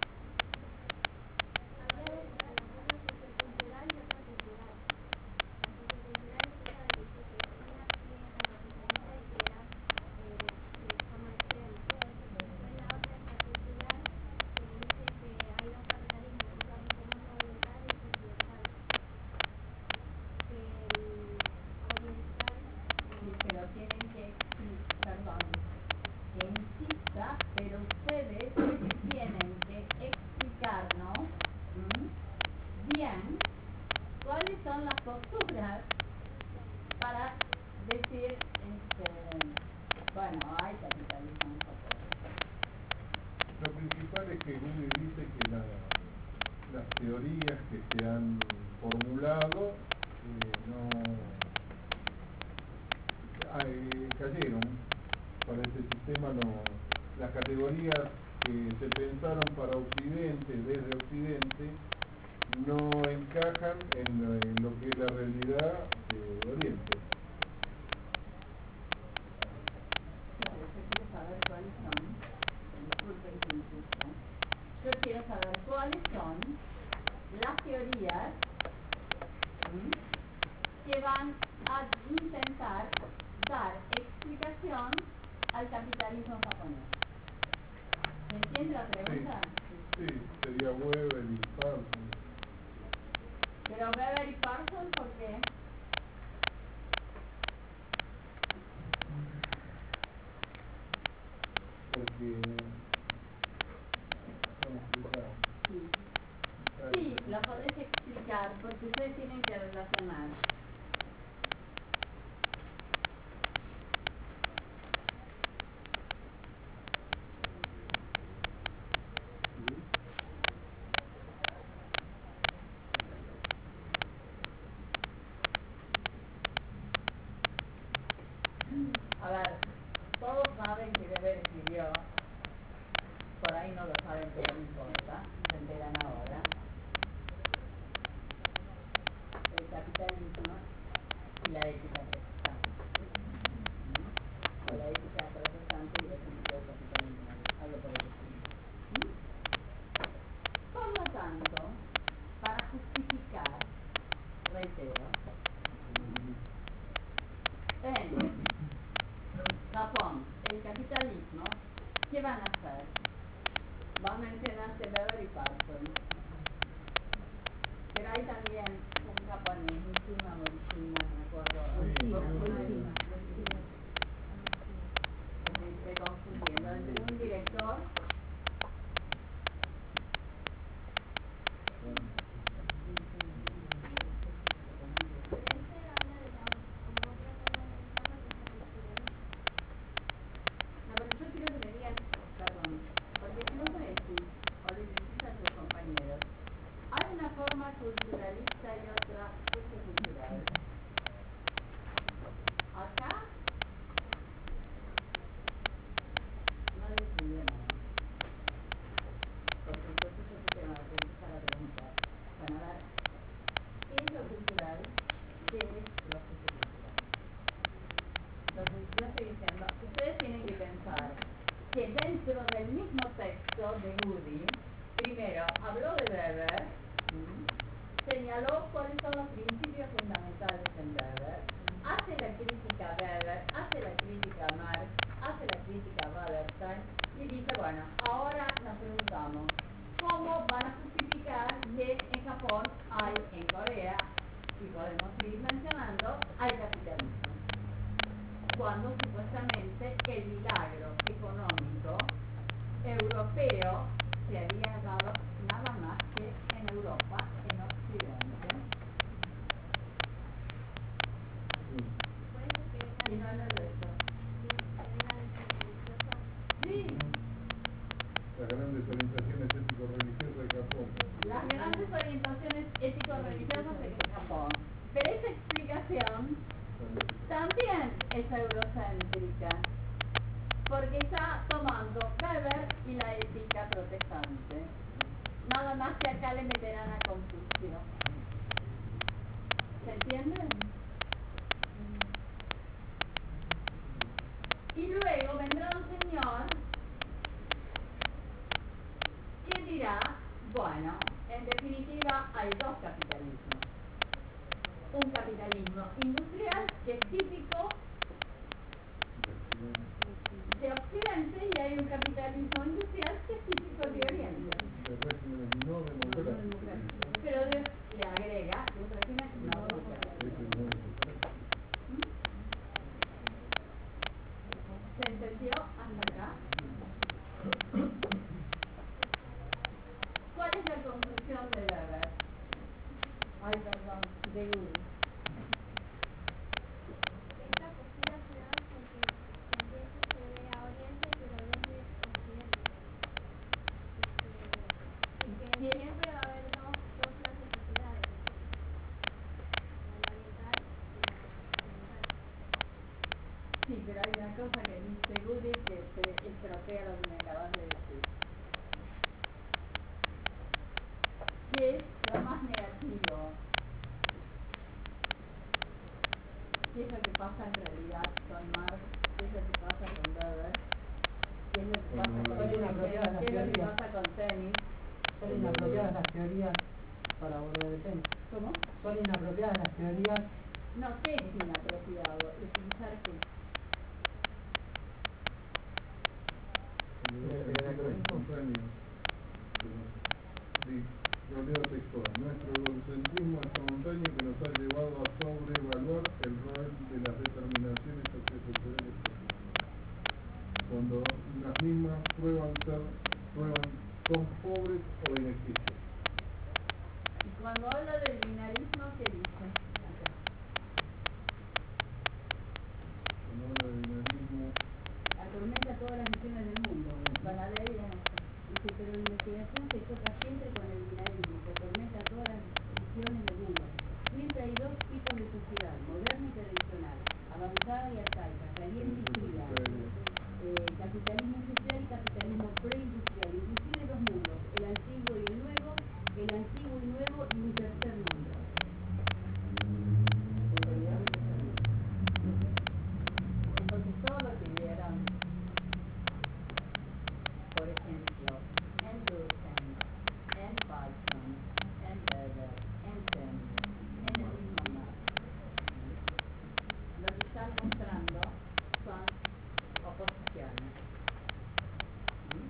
Sí, pero tienen que, sí, perdón, que insista, pero ustedes tienen que explicarnos ¿m? bien cuáles son las posturas para decir, este, bueno, hay capitalismo en Japón. Lo principal es que Google dice que la, las teorías que se han formulado eh, no eh, cayeron. Para este sistema no, las categorías que se pensaron para Occidente, desde Occidente, no encajan en lo, en lo que es la realidad de Oriente. Claro, yo quiero saber cuáles son, disculpen que insista, yo quiero saber cuáles son las teorías ¿m? que van a intentar dar explicación al capitalismo japonés. ¿Se entiende la pregunta? Sí, sí, sería Weber y Parsons. Pero Weber y Parsons, ¿por qué? Porque son explicados. Sí. Sí, lo podés explicar, porque ustedes tienen que relacionar. A ver, todos saben que Weber escribió, por ahí no lo saben, pero no importa, se enteran ahora. El capitalismo y la ética protestante. ¿Mm? O la ética protestante y el principio del capitalismo, algo por el estilo. ¿Mm? Por lo tanto, para justificar, reitero, en Japón, el capitalismo, ¿qué van a hacer? Va a mencionarse Weber y Parsons. Pero hay también un japonés, un chino, un chino, no me acuerdo. Sí, Chino, sí, chino, sí. chino. Me estoy confundiendo entre un director no, pero yo quiero que me digan, perdón, porque si no me decís, o le decís a tus compañeros, hay una forma culturalista y otra sociocultural. Acá no les dentro del mismo texto de Goody, primero habló de Weber, ¿m? señaló cuáles son los principios fundamentales en Weber, hace la crítica a Weber, hace la crítica a Marx, hace la crítica a Wallerstein y dice, bueno, ahora nos preguntamos, ¿cómo van a justificar que en Japón hay, en Corea, y podemos seguir mencionando, hay capitalismo? Cuando supuestamente el milagro económico europeo se había dado nada más que en Europa, en Occidente. Y no en el resto. Sí. Las grandes orientaciones ético-religiosas de Japón. Las grandes orientaciones ético-religiosas de Japón. Pero esa explicación también es eurocéntrica, porque está tomando Weber y la ética protestante. Nada más que acá le meterán a Confucio. ¿Se entiende? Y luego vendrá un señor que dirá, bueno, en definitiva hay dos capitalismos. Un capitalismo industrial que es típico de Occidente y hay un capitalismo industrial que es típico de Oriente. De régimen no democrático. Pero de, le agrega de un régimen no democrático. ¿Se entendió hasta acá? ¿Cuál es la conclusión de Weber? Ay, perdón, de Goody. Esta postura se da porque también se ve a Oriente, pero desde Occidente. Y que siempre va a haber dos, dos clases sociedades, la oriental y la occidental. Sí, pero hay una cosa que dice Goody que se estropea lo que me acabas de decir. ¿Qué es lo más negativo? ¿Qué es lo que pasa en realidad con Marx? ¿Qué es lo que pasa con Weber? ¿Qué es lo que pasa con Son inapropiadas las ¿Qué es lo que teorías. pasa con Tenis? Son inapropiadas las teorías para volver de tema. ¿Cómo? Son inapropiadas las teorías. No, ¿qué es inapropiado? ¿Utilizar qué? En estos años, sí, yo leo textual, nuestro egocentrismo espontáneo que nos ha llevado a sobrevaluar el rol de las determinaciones socioculturales cuando las mismas prueban ser, prueban, son pobres o ineficientes. Y cuando habla del binarismo, ¿qué dice? Acá. Cuando habla de binarismo, Atormenta todas las visiones del mundo. Van a leer y van a hacer. Dice, pero la investigación se choca siempre con el binarismo, que atormenta todas las visiones del mundo. Siempre hay dos tipos de sociedad, moderna y tradicional, avanzada y arcaica, caliente y fría, eh, capitalismo industrial y capitalismo preindustrial, inclusive dos mundos, el antiguo y el nuevo, el antiguo y nuevo y un tercer mundo. Entonces todo lo que vieron, por ejemplo, en Durkheim, en Barton, en Weber, en Tenis, en el mismo Marx, lo que están mostrando son oposiciones. ¿Mm?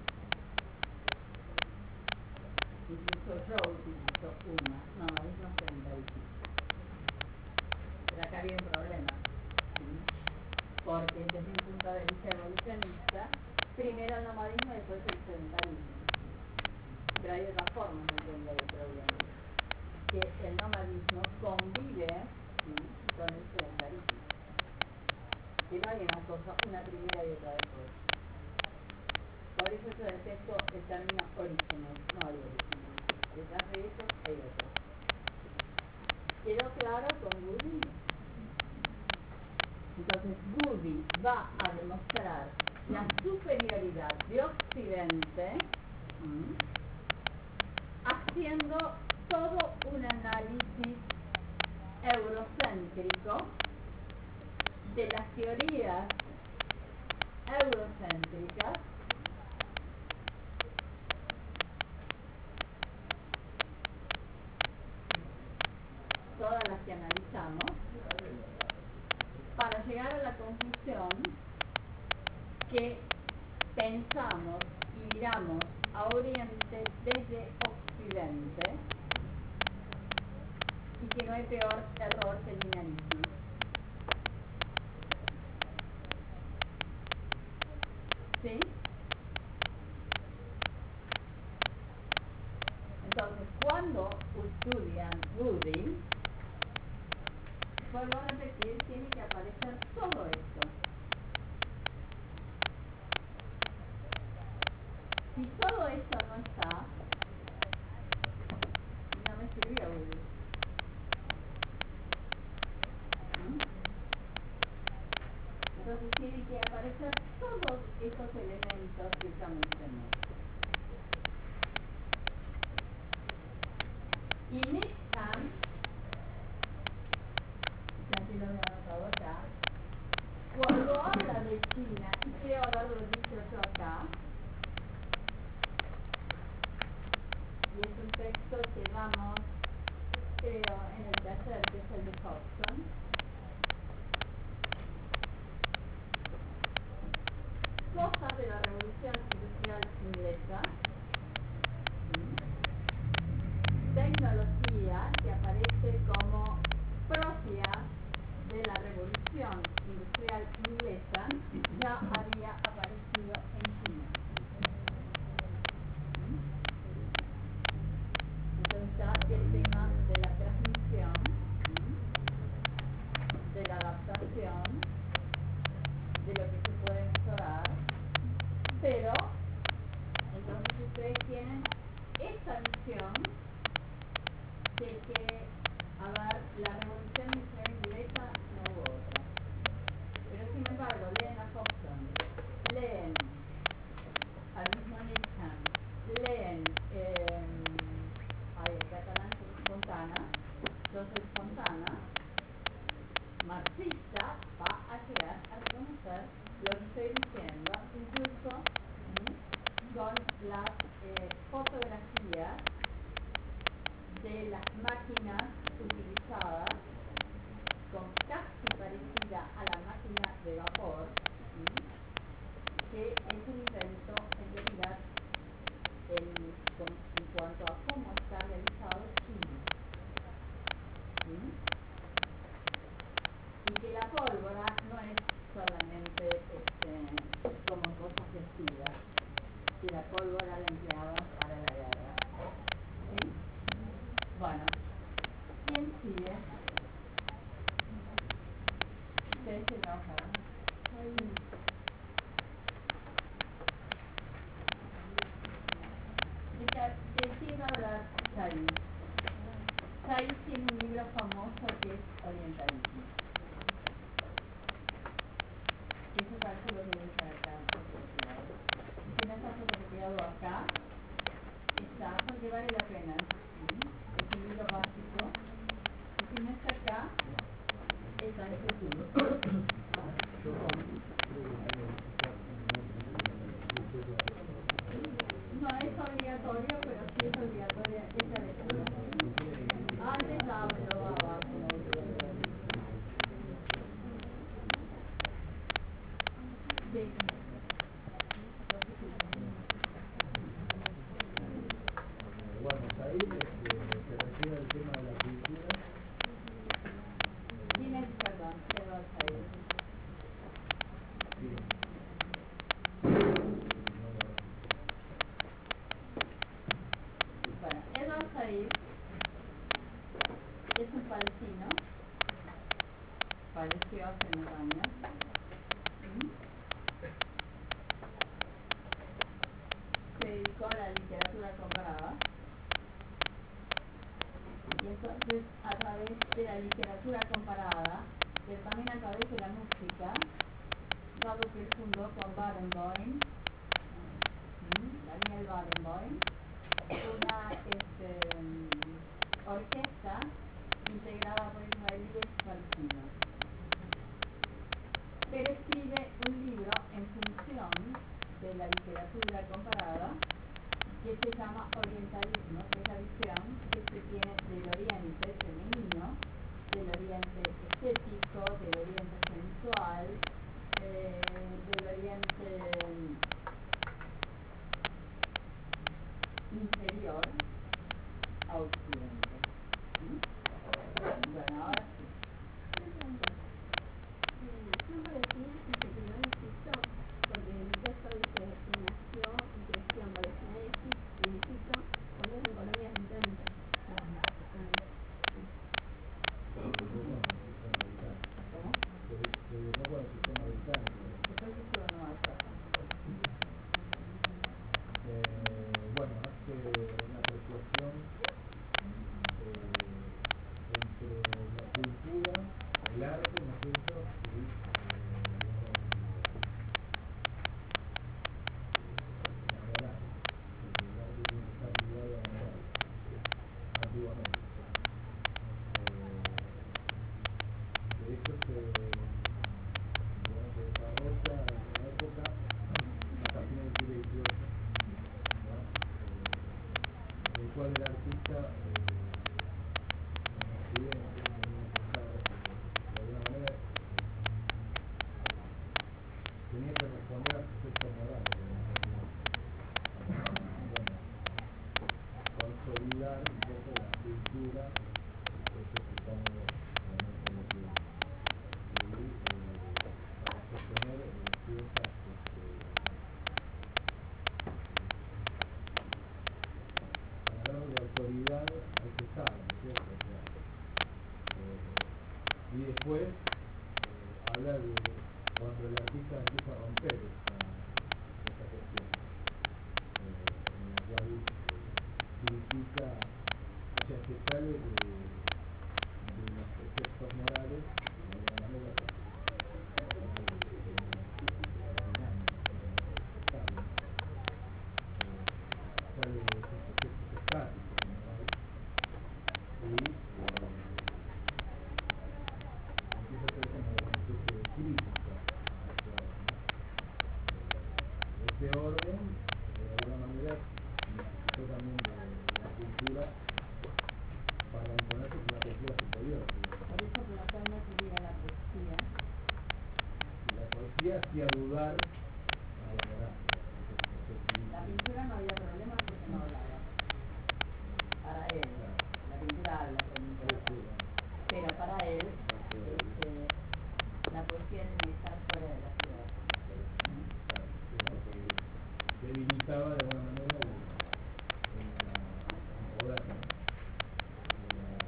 Incluso yo utilizo una, no, es más treinta y cinco. Pero acá había un problema. ¿Mm? Porque desde un punto de vista evolucionista, primero el nomadismo y después el sedentarismo. Pero hay otras formas de entender el problema. Que el nomadismo convive, ¿sí?, con el sedentarismo. Que no hay una cosa, una primera y otra después. Por eso yo detesto el término orígenes, no hay orígenes. Detrás de eso hay otros. ¿Quedó claro con Goody? Entonces Goody va a demostrar la superioridad de Occidente, ¿m?, haciendo todo un análisis eurocéntrico de las teorías eurocéntricas miramos a Oriente desde Occidente y que no hay peor error que el linealismo. ¿Sí? Entonces, cuando estudian Woody, vuelvo a repetir, tiene que aparecer todo esto. Si todo esto no está, no me sirvió Woody. ¿Mm? Entonces tienen que aparecer todos esos elementos que ya mencioné. Y Needham, que así lo había anotado acá, cuando habla de China, y creo haberlo dicho yo acá, y es un texto que damos, creo, en el taller, que es el de Hobson, cosas de la Revolución Industrial Inglesa, tecnología que aparece como propia de la Revolución Industrial Inglesa, ya había aparecido en China. Entonces está el tema de la transmisión, de la adaptación, de lo que se puede mejorar, pero entonces ustedes tienen esta visión de que, a ver, la Revolución Industrial Inglesa no hubo otra. Pero sin embargo, leen a Hobson, leen al mismo Needham, leen eh, ay, el catalán Fontana, Joseph Fontana, marxista, va a llegar a reconocer lo que estoy diciendo, incluso ¿m? con las eh, fotografías de las máquinas utilizadas, con casi parecida a la máquina de vapor, ¿sí? Que es un invento en realidad en, con, en cuanto a cómo está realizado chino, ¿sí? Y que la pólvora no es solamente este, como cosa festiva, que la pólvora la empleaban para la guerra, ¿sí? Bueno, ¿quién sigue? Ustedes se enojan. ¿De quién va a hablar Chai? Chai tiene un libro famoso que es Orientalismo. Que eso calculo que debe estar acá fotocopiado. Si no está fotocopiado acá, está porque vale la pena. ¿Sí? Es un libro básico. Y si no está acá, está en YouTube. No es obligatorio, pero sí es obligatoria esta lectura. Antes ya me lo daba como obligatorio. Sí. Bueno, ahí este, se refiere al tema de la cultura. ¿Quién es, perdón, Edward Said? Sí. Bueno, Edward Said es un palestino, falleció hace unos años. ¿Mm? Se dedicó a la literatura comparada. Y entonces, a través de la literatura comparada, pero también a través de la música, dado que él fundó con Barenboim, Daniel Barenboim, una este, orquesta integrada por israelíes y palestinos. Pero escribe un libro en función de la literatura comparada que se llama Orientalismo, que es la visión que se tiene del Oriente femenino, del Oriente estético, del Oriente sensual, eh, del Oriente inferior a Occidente. ¿Mm? Bueno, ahora sí. Nación palestina y se crió en Egipto, porque en el texto dice que nació y creció en Palestina y Egipto, y en Egipto cuando eran colonias británicas. Pero no con el sistema británico. ¿Cómo? Pero, pero no con el sistema británico. Después se fue a Nueva York. Eh, bueno, hace una apreciación eh, entre la cultura, el arte, ¿no es cierto? Y eh, la moral, porque el arte tiene que estar ligado a la moral, antiguamente. Eh, de hecho, se, digamos, se desarrolla en una época hasta fines del siglo dieciocho, ¿no? Eh, en el cual el artista eh, en Occidente tenía que estar, eh, de alguna manera, eh, tenía que responder a preceptos morales, digamos, para, bueno, consolidar un poco la cultura, eso supongo, realmente lo que y, eh, para sostener eh, ciertas este, para hablar de autoridad hay que estar, ¿no es cierto? O sea, eh, y después eh, habla de cuando el artista empieza a romper esta, esta cuestión, eh, en la cual eh, critica, o sea, se sale de, de los preceptos morales, de alguna manera, sale de esos preceptos estáticos, ¿no? Y eh, empieza a ser como una especie de crítica a ese orden, ¿no? Eh, ese orden, de alguna manera, necesitó también de, de la cultura para imponerse una cultura superior, digamos. Por eso Platón no quería la poesía. Y la poesía hacía dudar a la moral, digamos, ese- ese La equilibrio. pintura no había problema porque no hablaba. Para él, Claro. la pintura habla con Sí, nosotros. sí, bueno. Pero para él, Parte de- este, la poesía tiene que estar fuera de la ciudad. ¿Mm? claro, sí, porque debilitaba de alguna manera el, el, el poder, ¿no? Eh,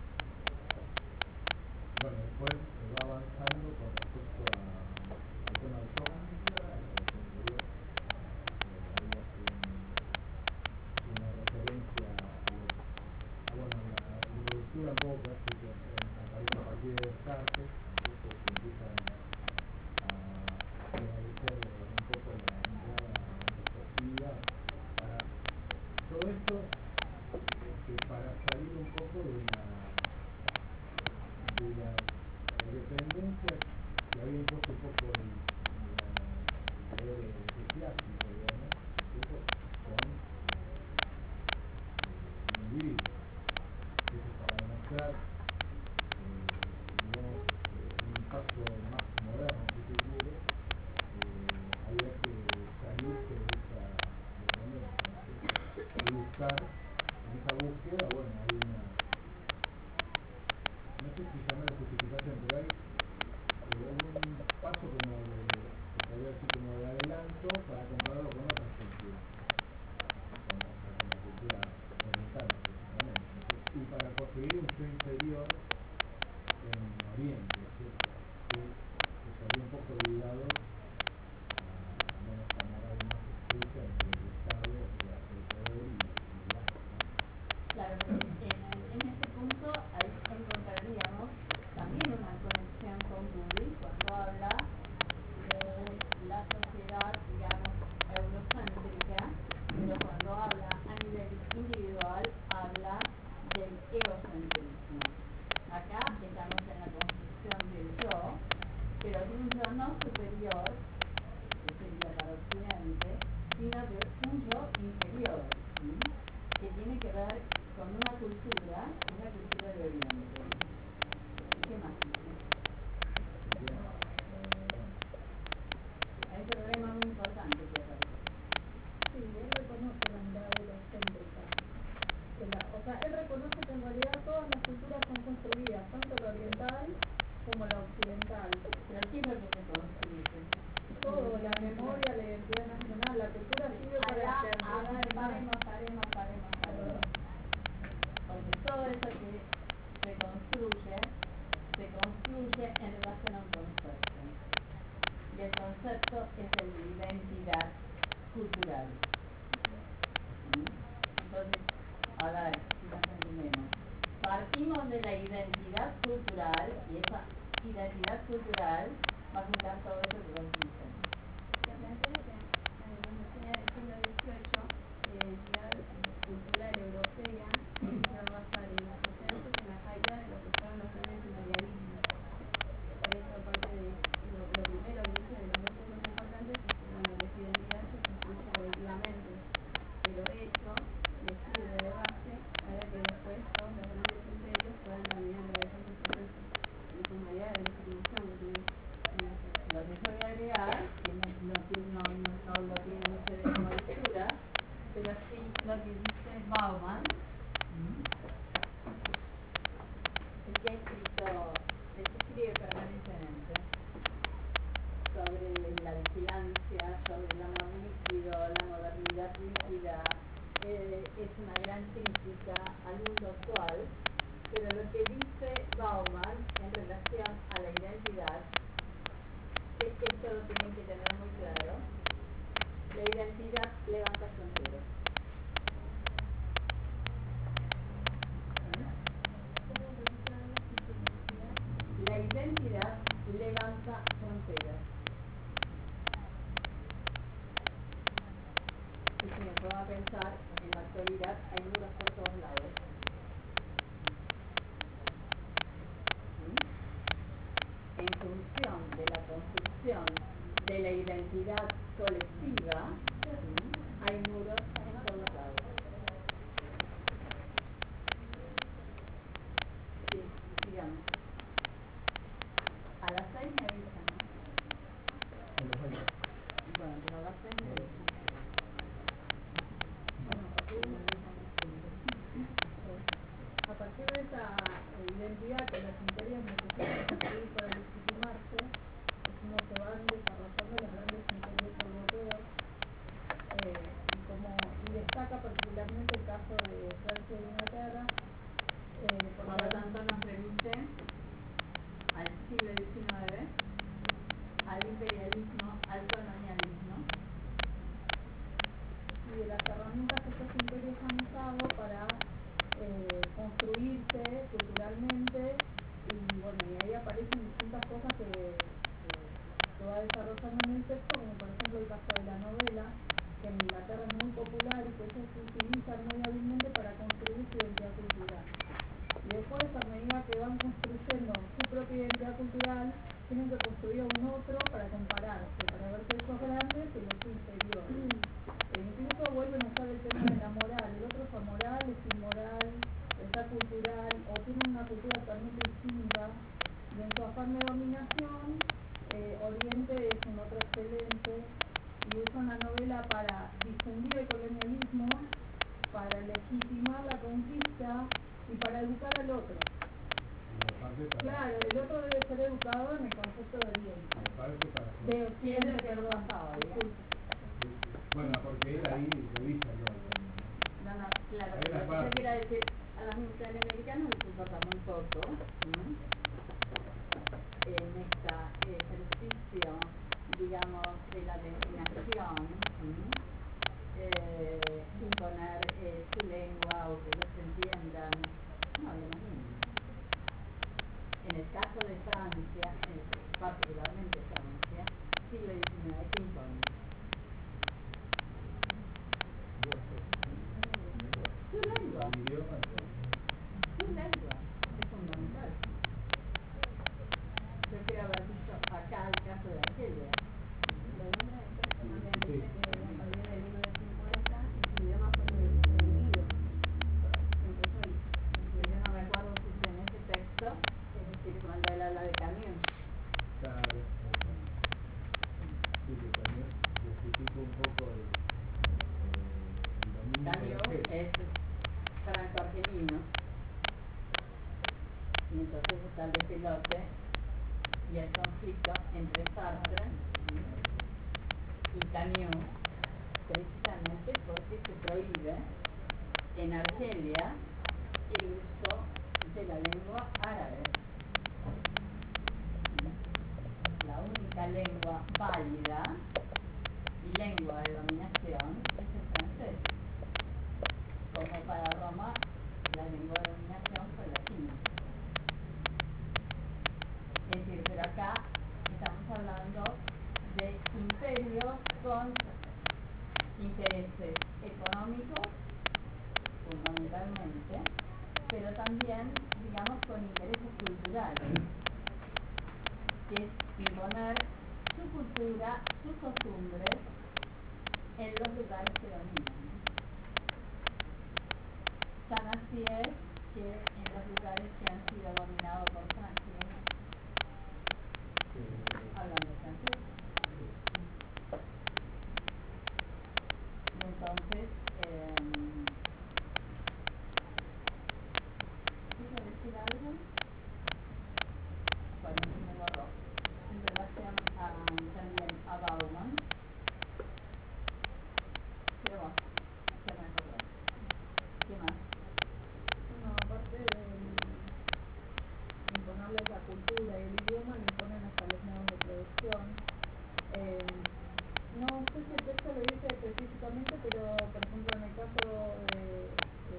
bueno, después eh, va avanzando con respecto a, al tema del shock, a la versión anterior. Eh, ahí hace un- una referencia a, los, a bueno, la introducción un poco que hace que eh, aparece a partir de Descartes, entonces empiezan a analizar un poco la mirada introspectiva para todo esto, este, para salir un poco de la de la dependencia que había impuesto un poco el, la- el poder eclesiástico, digamos, un poco con eh, el individuo. Entonces, para demostrar eh, digamos, eh, un paso más moderno, si se quiere, eh, había que salirse de esa dependencia, ¿no es cierto? Y buscar, en esa búsqueda, bueno, hay una, no sé si llamarlo justificación, pero hay eh, un paso como de, se podría decir como de adelanto para compararlo con otras culturas, con, o sea, con la cultura oriental precisamente, ¿no es cierto? Y para conseguir un yo inferior en Oriente, ¿no es cierto? Que estaría un poco ligado a, bueno, esta moral más estricta entre el Estado, o sea, el poder y, y el arte, ¿no? Claro, porque en, en ese punto ahí encontraríamos también una conexión con Bubi cuando habla de la sociedad, digamos, eurocéntrica, pero cuando habla a nivel individual, habla del egocentrismo. Acá estamos en la construcción del yo, pero de un yo no superior, que sería para Occidente, sino de un yo inferior, ¿sí? Que tiene que ver con una cultura, una cultura de Oriente. ¿Y qué más dice? Así que, eh, bueno, Hay un problema muy importante que aparece. Sí, él reconoce la mirada egocéntrica Entonces, a ver, si nos entendemos. Partimos de la identidad cultural y esa identidad cultural va a juntar todo eso que vos dicen. Se plantea que en la Universidad del siglo dieciocho, la identidad cultural europea se va a basar en los procesos y en la calidad de lo que fueron los grandes imperialismos. Por eso, aparte de lo, lo primero que dice de los dos puntos importantes es que bueno, las identidades se construyen colectivamente, pero eso les sirve de base para que después todos los grandes imperios puedan también atravesar sus procesos en su manera de definición que tienen. Lo que yo voy a agregar, que no, no, no, no, no lo tienen ustedes como lectura, pero sí lo que dice Bauman, el que ha escrito, el que escribe permanentemente sobre la vigilancia, sobre el amor líquido, la modernidad líquida, eh, es una gran crítica al mundo actual, pero lo que dice Bauman en relación a la identidad es que esto lo tienen que tener muy claro. La identidad levanta fronteras. La identidad levanta fronteras. Y si nos vamos a pensar, en la actualidad hay muros por todos lados. En función de la construcción de la identidad colectiva, hay muros en todos lados. Sí, digamos. A las seis me avisan, ¿no? Bueno, pero a las seis me avisan. A partir de esa identidad que los imperios necesitan construir para legitimarse, es como se van desarrollando los grandes imperios europeos, eh, y, como, y destaca particularmente el caso de Francia e Inglaterra. Eh, Por lo tanto, nos remite al siglo diecinueve, al imperialismo, al colonialismo. Y de las herramientas que estos imperios han usado para eh, construirse culturalmente, y bueno, y ahí aparecen distintas cosas que, que se va desarrollando en el texto, como por ejemplo el caso de la novela, que en Inglaterra es muy popular y que ellos utilizan muy hábilmente para construir su identidad cultural. Y después, a medida que van construyendo su propia identidad cultural, tienen que construir un otro para compararse, para ver que ellos grandes y los inferiores. E incluso vuelven a usar el tema de la moral. El otro es amoral, es inmoral, está cultural, o tiene una cultura totalmente distinta. Y en su afán de dominación, eh, Oriente es un otro excelente, y usan la novela para difundir el colonialismo, para legitimar la conquista y para educar al otro. Claro, el otro debe ser educado en el concepto de Oriente. De Occidente, perdón. Bueno, porque él ahí lo dice algo. No, no, claro, lo que yo quiero decir, a los norteamericanos les importa muy poco, ¿m? En este ejercicio, digamos, de la denominación, eh, imponer eh, su lengua o que ellos entiendan, no, de lo mismo. En el caso de Francia, eh, particularmente Francia, siglo diecinueve, ¿qué impone? Su lengua. Su lengua es fundamental. Yo quiero haber visto acá el caso de Argelia. Lo de una empresa también dice que a partir de mil novecientos cincuenta el idioma fue prohibido. Empezó ahí. Yo no me acuerdo si en ese texto, es decir, cuando él habla de Camus. Claro. Sí, que también justifica un poco el, el dominio Camus de la es franco-argelino. Y entonces está el despelote y el conflicto entre Sartre y Camus, precisamente porque se prohíbe en Argelia el uso de la lengua árabe. La única lengua válida y lengua de dominación es el francés. económicos, fundamentalmente, pero también, digamos, con intereses culturales, que es imponer su cultura, sus costumbres en los lugares que dominan. Tan así es que en los lugares que han sido dominados por Francia, hablan de francés. Y entonces, eh, ¿quiero decir algo? Bueno, se me borró. En relación a, también a Bauman, pero bueno, se me acordó. ¿Qué más? Bueno, aparte de imponerles la cultura y el idioma, le imponen hasta los modos de producción. Eh, no sé si el texto lo dice específicamente, pero por ejemplo en el caso de, de,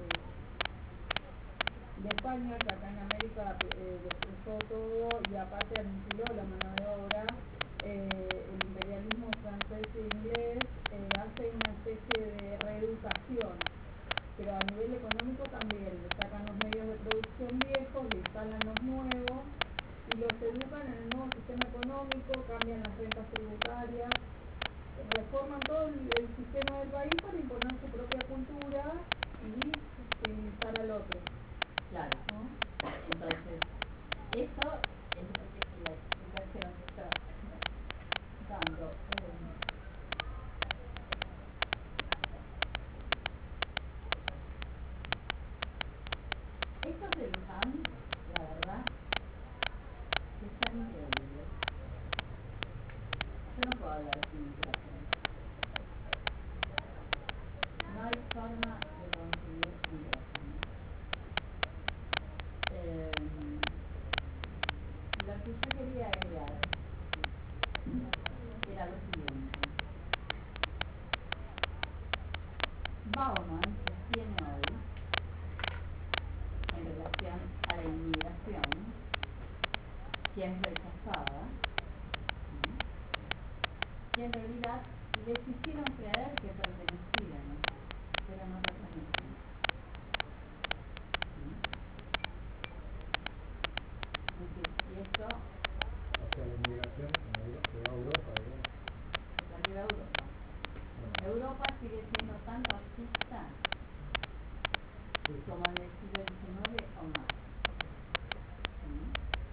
de España, que acá en América eh, destruyó todo y aparte aniquiló la mano de obra, eh, el imperialismo francés e inglés eh, hace una especie de reeducación, pero a nivel económico también, le sacan los medios de producción viejos, le instalan los nuevos y los educan en el nuevo sistema económico, cambian las rentas tributarias, reforman todo el, el sistema del país para imponer su propia cultura y civilizar al otro. Claro, ¿No? entonces, eso es lo que la explicación que está dando. Eh, estos de Luján, la verdad, que están increíbles. Yo no puedo hablar sin micrófono. No hay forma de conseguir micrófono. Eh, lo que yo quería agregar era lo siguiente. Bauman sostiene hoy, en relación a la inmigración, que es rechazada, que en realidad les hicieron creer que pertenecían, pero no pertenecen. Es decir, y esto O sea, la inmigración en Europa, se va a Europa, digamos. la lleva a Europa. Bueno, Europa sigue siendo tan racista sí, sí. como en el siglo diecinueve o más. ¿Mm?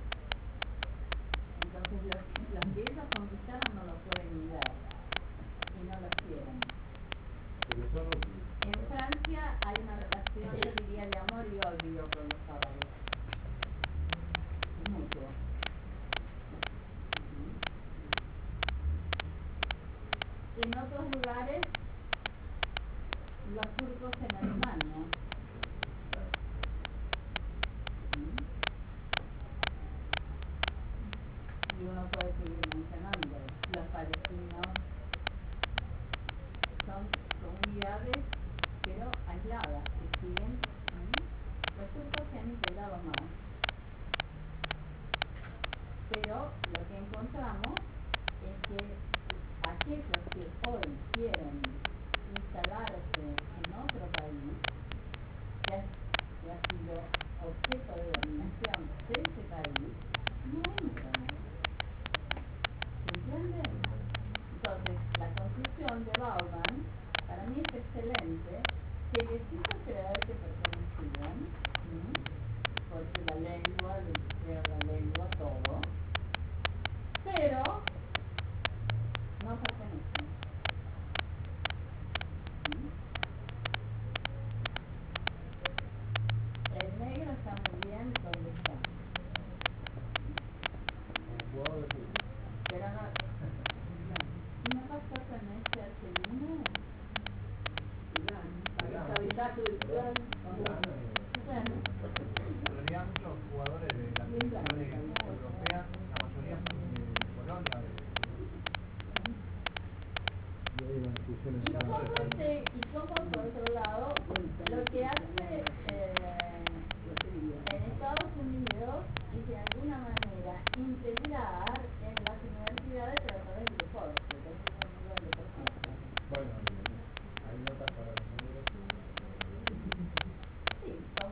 Entonces los, los que ellos conquistaron no lo pueden ni ver y no lo quieren. Porque son útiles. En Francia hay una relación, yo diría, de amor y odio con los árabes. Mutuo. ¿Mm? En otros lugares, los turcos en Alemania. ¿Mm? Y uno puede seguir mencionando, los palestinos son comunidades pero aisladas que siguen. ¿Mm? Los turcos se han integrado más, pero lo que encontramos es que aquellos que hoy quieren instalarse en otro país que ha, que ha sido objeto de dominación de ese país, no entran. ¿Se entiende? Entonces, la conclusión de Bauman para mí es excelente, que les hizo creer que pertenecían, ¿m? Porque la lengua, les hicieron la lengua, todo, pero no pertenecen. ¿M? El negro está muy bien donde está, Un jugador de fútbol. pero no, no, no pasó con este argelino. El candidato del plan, Milano, eh, Claro. En realidad muchos jugadores de las selecciones europeas, la mayoría son de Polonia, de y hay una discusión en Y Francia cómo, también. se, y cómo por otro lado, lo que hace eh, en Estados Unidos es de alguna manera integrar en las universidades, pero a través del deporte, que es un mundo deportista. Bueno, hay notas para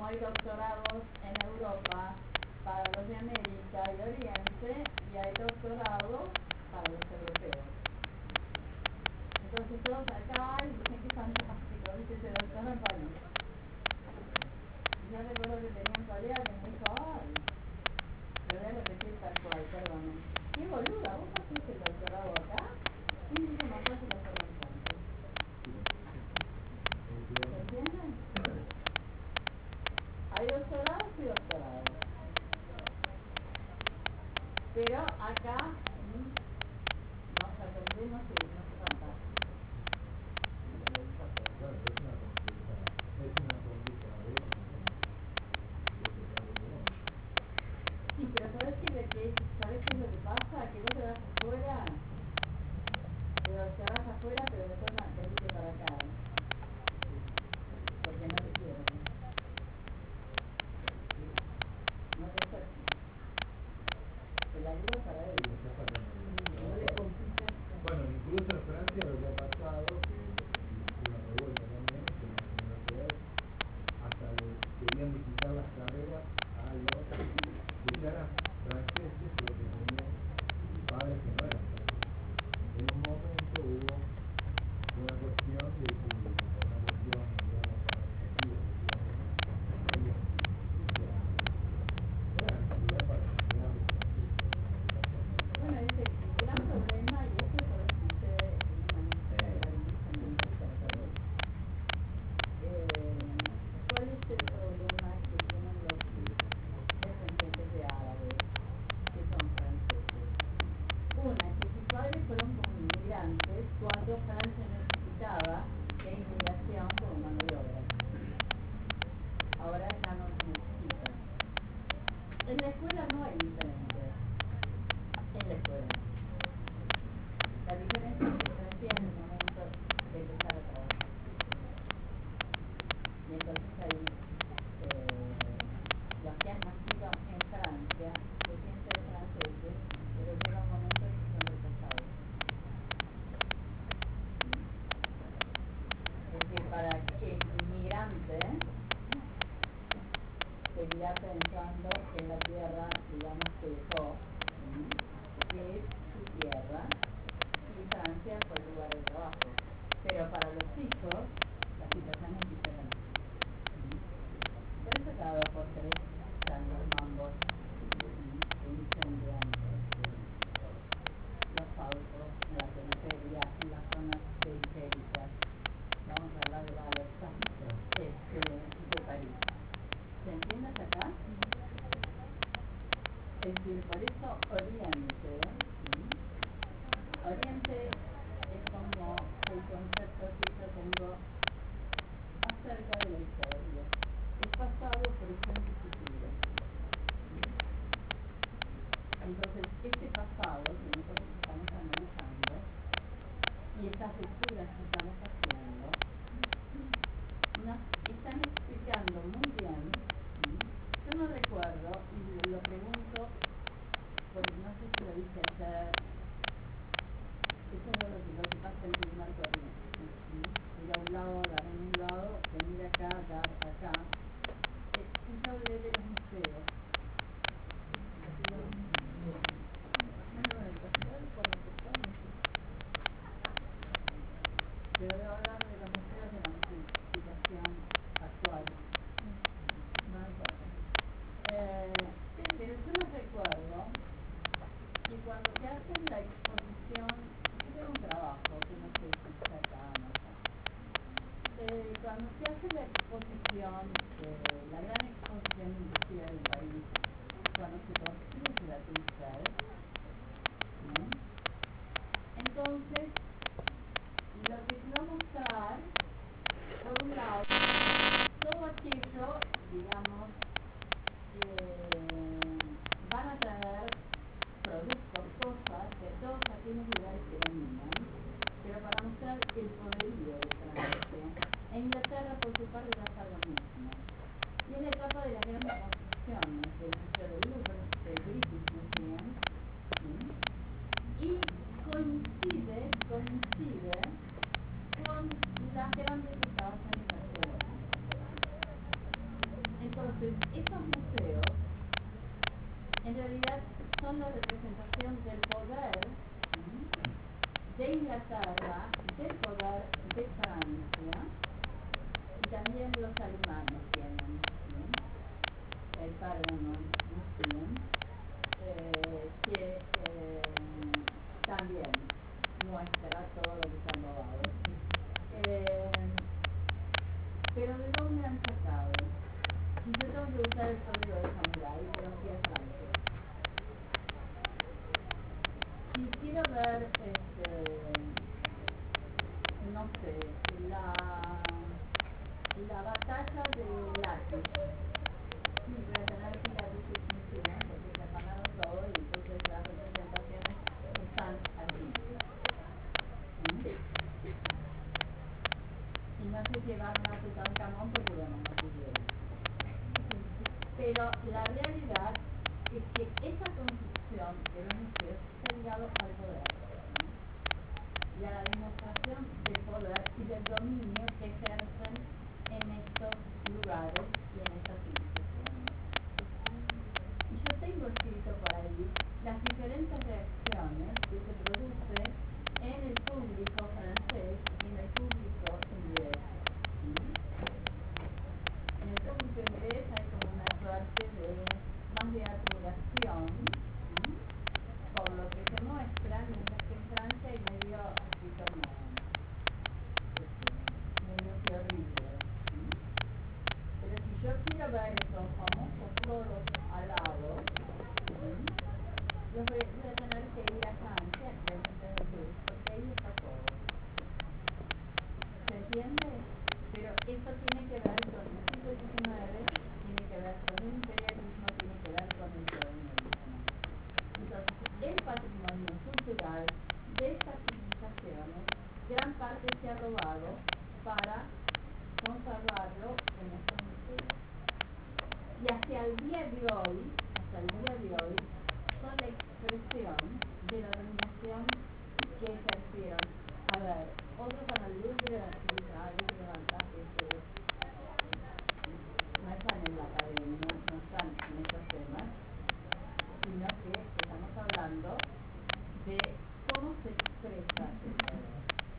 hay doctorados en Europa para los de América y Oriente y hay doctorados para los europeos. Entonces todos acá y dicen que fantástico, ¿viste? Se doctoró en París. Y yo recuerdo que tenía un colega que me dijo, ay, pero voy a repetir tal cual, perdón. Qué boluda, ¿vos haciste el doctorado acá? Sí, dice más fácil hacerlo en Francia. ¿Se entienden? Hay doctorados y doctorados. Pero acá mmm, nos atendemos y nos falta. Claro, es una conquista, es una conquista de Sí, pero ¿sabes qué, de qué, ¿sabes qué es lo que pasa? Que vos te vas afuera, te vas afuera, pero después no te dice para acá. Porque no te quieren. No te aceptan. Te la ayuda para ellos. No le compites. Bueno, incluso en Francia lo que ha pasado, que es una revuelta también, que en las universidades hasta le querían visitar las carreras a los que ya eran franceses, pero que tenían padres que no eran franceses. En un momento hubo una cuestión de que, una cuestión, digamos, organizativa, que ellos era en realidad para enseñar los franceses. Bueno, ese es el gran problema y ese por eso sucede en una mujer de la divisa en la salud. Eh, ¿Cuál es el problema que tienen los descendientes de árabes que son franceses? Una, que sus padres fueron como inmigrantes cuando Francia necesitaba de inmigración como mano de obra. Ahora ya no se necesita. En la escuela no hay diferencias. En la escuela. La diferencia es que se hacía en el momento de empezar a trabajar. Y entonces ahí, eh, los que han nacido en Francia, se sienten franceses, pero llega un momento en que son rechazados. Es decir, para el inmigrante seguirá pensando en la tierra, digamos, que dejó, ¿sí? Que es su tierra, y Francia fue el lugar de trabajo. Pero para los hijos, la situación es diferente. ¿Sí? Por eso cada dos por tres están los mambos, ¿sí? Que incendian este, los autos en la periferia, en las zonas periféricas. Vamos a hablar de la este, de París. ¿Se entiende hasta acá? Es decir, por eso Oriente, ¿sí? Oriente es como el concepto que yo tengo acerca de la historia. Es pasado, presente y futuro. ¿Sí? Entonces, este pasado que nosotros estamos analizando y estas lecturas que estamos haciendo nos están explicando muy bien. ¿Sí? Yo no recuerdo, y lo pregunto, porque no sé si lo dije ayer, eso es lo que, lo que pasa en el primer cuatrimestre. ¿Sí? Ir a un lado, dar en un lado, venir acá, dar acá. Eh, y yo hablé de los museos. Pero debo hablar de los museos de la situación actual. No importa. Eh, pero yo me recuerdo que cuando se hace la exposición, yo tengo un trabajo que no sé si está acá o no está. Eh, cuando se hace la exposición, eh, la gran exposición industrial del país, cuando se construye la T I C E R, ¿sí? Entonces, lo que se va a mostrar, por un lado, todo aquello, digamos, que van a traer productos, cosas de todos aquellos lugares que dominan, pero para mostrar el poderío de Francia. E Inglaterra, por su parte, va a hacer lo mismo. Y en la etapa de las grandes construcciones del Museo del Louvre, del British Museum, ¿sí? Y coincide, coincide con las grandes excavaciones arqueológicas. Entonces, Inglaterra, del poder de Francia, y también los alemanes tienen, ¿no? El páramo muslim, eh, que eh, también muestra todo lo que se han robado. Eh, pero ¿de dónde han sacado? Si yo tengo que usar el código de Samurai, tengo que ir a Francia. Si quiero ver, este, no sé, la, la batalla de Lápiz, sí, voy a tener que ir a Lápiz Museum porque se apagaron todo y entonces las representaciones están allí. ¿Mm? Y no sé si llevaron a Tutankamón porque bueno, no pudieron. Pero la realidad es que esa construcción de los museos está ligado al poder, ¿sí? Y a la demostración del poder y del dominio que ejercen en estos lugares y en estas civilizaciones. Y yo tengo escrito por ahí las diferentes reacciones que se producen en el público francés y en el público inglés, ¿sí? En el público inglés hay como una suerte de más de admiración, ¿sí? Por lo que se muestra, mientras que en Francia hay medio así como medio horrible, ¿sí? Pero si yo quiero ver esos famosos toros alados, ¿sí? Yo voy, voy a tener que ir a Francia realmente de luz, porque ahí está todo. ¿Se entiende? Pero eso tiene que ver con el siglo diecinueve, tiene que ver con el imperialismo, tiene que ver con el colonialismo. Entonces, el patrimonio cultural de estas civilizaciones, gran parte se ha robado para conservarlo en estos museos. Y hacia el día de hoy, hasta el día de hoy, son la expresión de la dominación que ejercieron. A ver, otros van al Louvre y dicen, ah, Louvre levanta, este, no están en la academia, no están en estos temas, sino que estamos hablando de cómo se expresa el poder.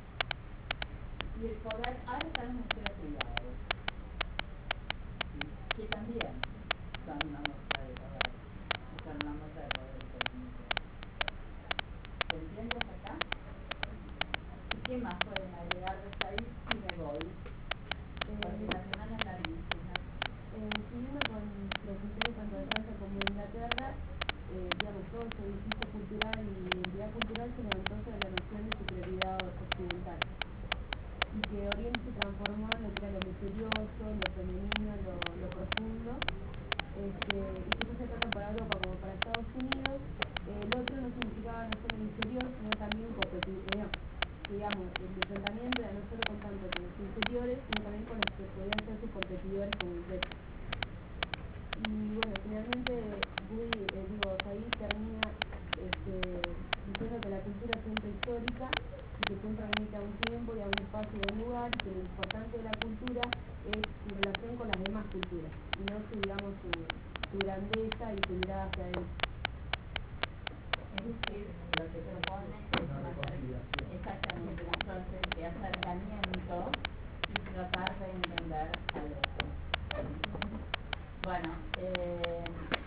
Y el poder ahora está en museos privados, ¿sí? Que también son una muestra de poder, son una muestra de poder económico. ¿Se entiende hasta acá? ¿Y qué más pueden agregar desde ahí y me voy? Porque la semana es larguísima. Eh, siguiendo con los intereses tanto de Francia como de Inglaterra, eh, digamos, todo ese edificio cultural y identidad cultural se levantó sobre la noción de superioridad occidental. Y que Oriente se transformó en lo que era lo misterioso, lo femenino, lo, lo profundo, este, y que eso se trata para Europa como para Estados Unidos. Eh, el otro no significaba no solo el inferior, sino también competitividad. Digamos, el enfrentamiento era no solo con tanto con los inferiores, sino también con los que podían ser sus competidores como ingleses. Y bueno, finalmente, Woody, eh, digo, ahí termina este, diciendo que la cultura es siempre histórica y que siempre remite a un tiempo y a un espacio y a un lugar, y que lo importante de la cultura es su relación con las demás culturas, y no su, digamos, su, su grandeza y su mirada hacia él. Es decir, lo que propone es un acer- exactamente una suerte de acercamiento y tratar de entender al otro. Bueno, eh,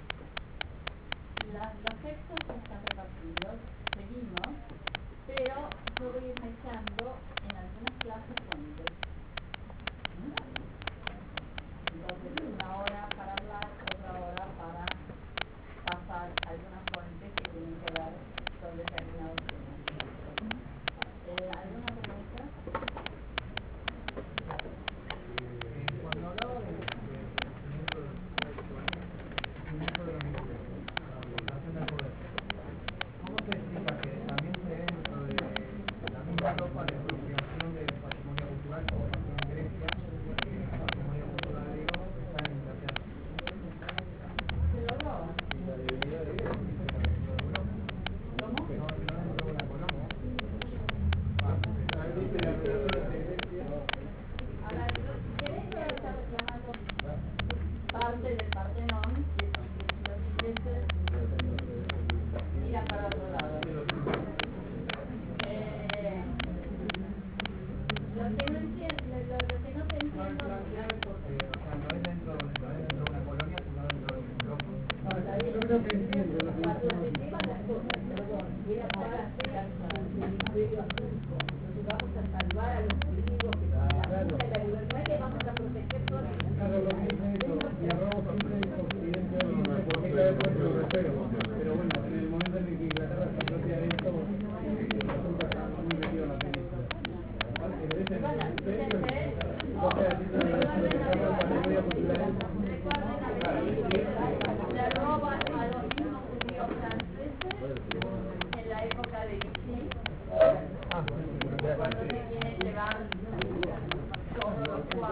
la, los textos están repartidos, seguimos, pero yo voy a ir mechando en algunas clases fuentes. ¿Mm? Entonces, una hora para hablar, otra hora para pasar algunas fuentes que tienen que ver con determinados temas. Eh, ¿Alguna pregunta? Eh, cuando hablaba de, de, del crecimiento del mundo histórico,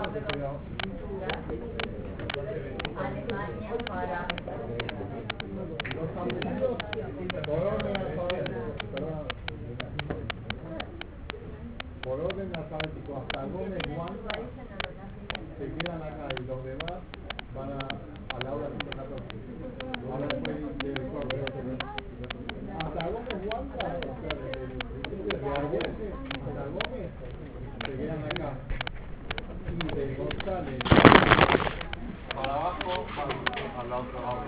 de los pinturas, Alemania para Los apellidos, por orden alfabético, perdón, por orden alfabético, hasta Gómez Juan se quedan acá y los demás van a, a la hora ciento catorce. Ahora después del correo. Hasta Gómez Juan, o sea, de Argüelles hasta Gómez se quedan acá. Y de González para abajo, a la otra.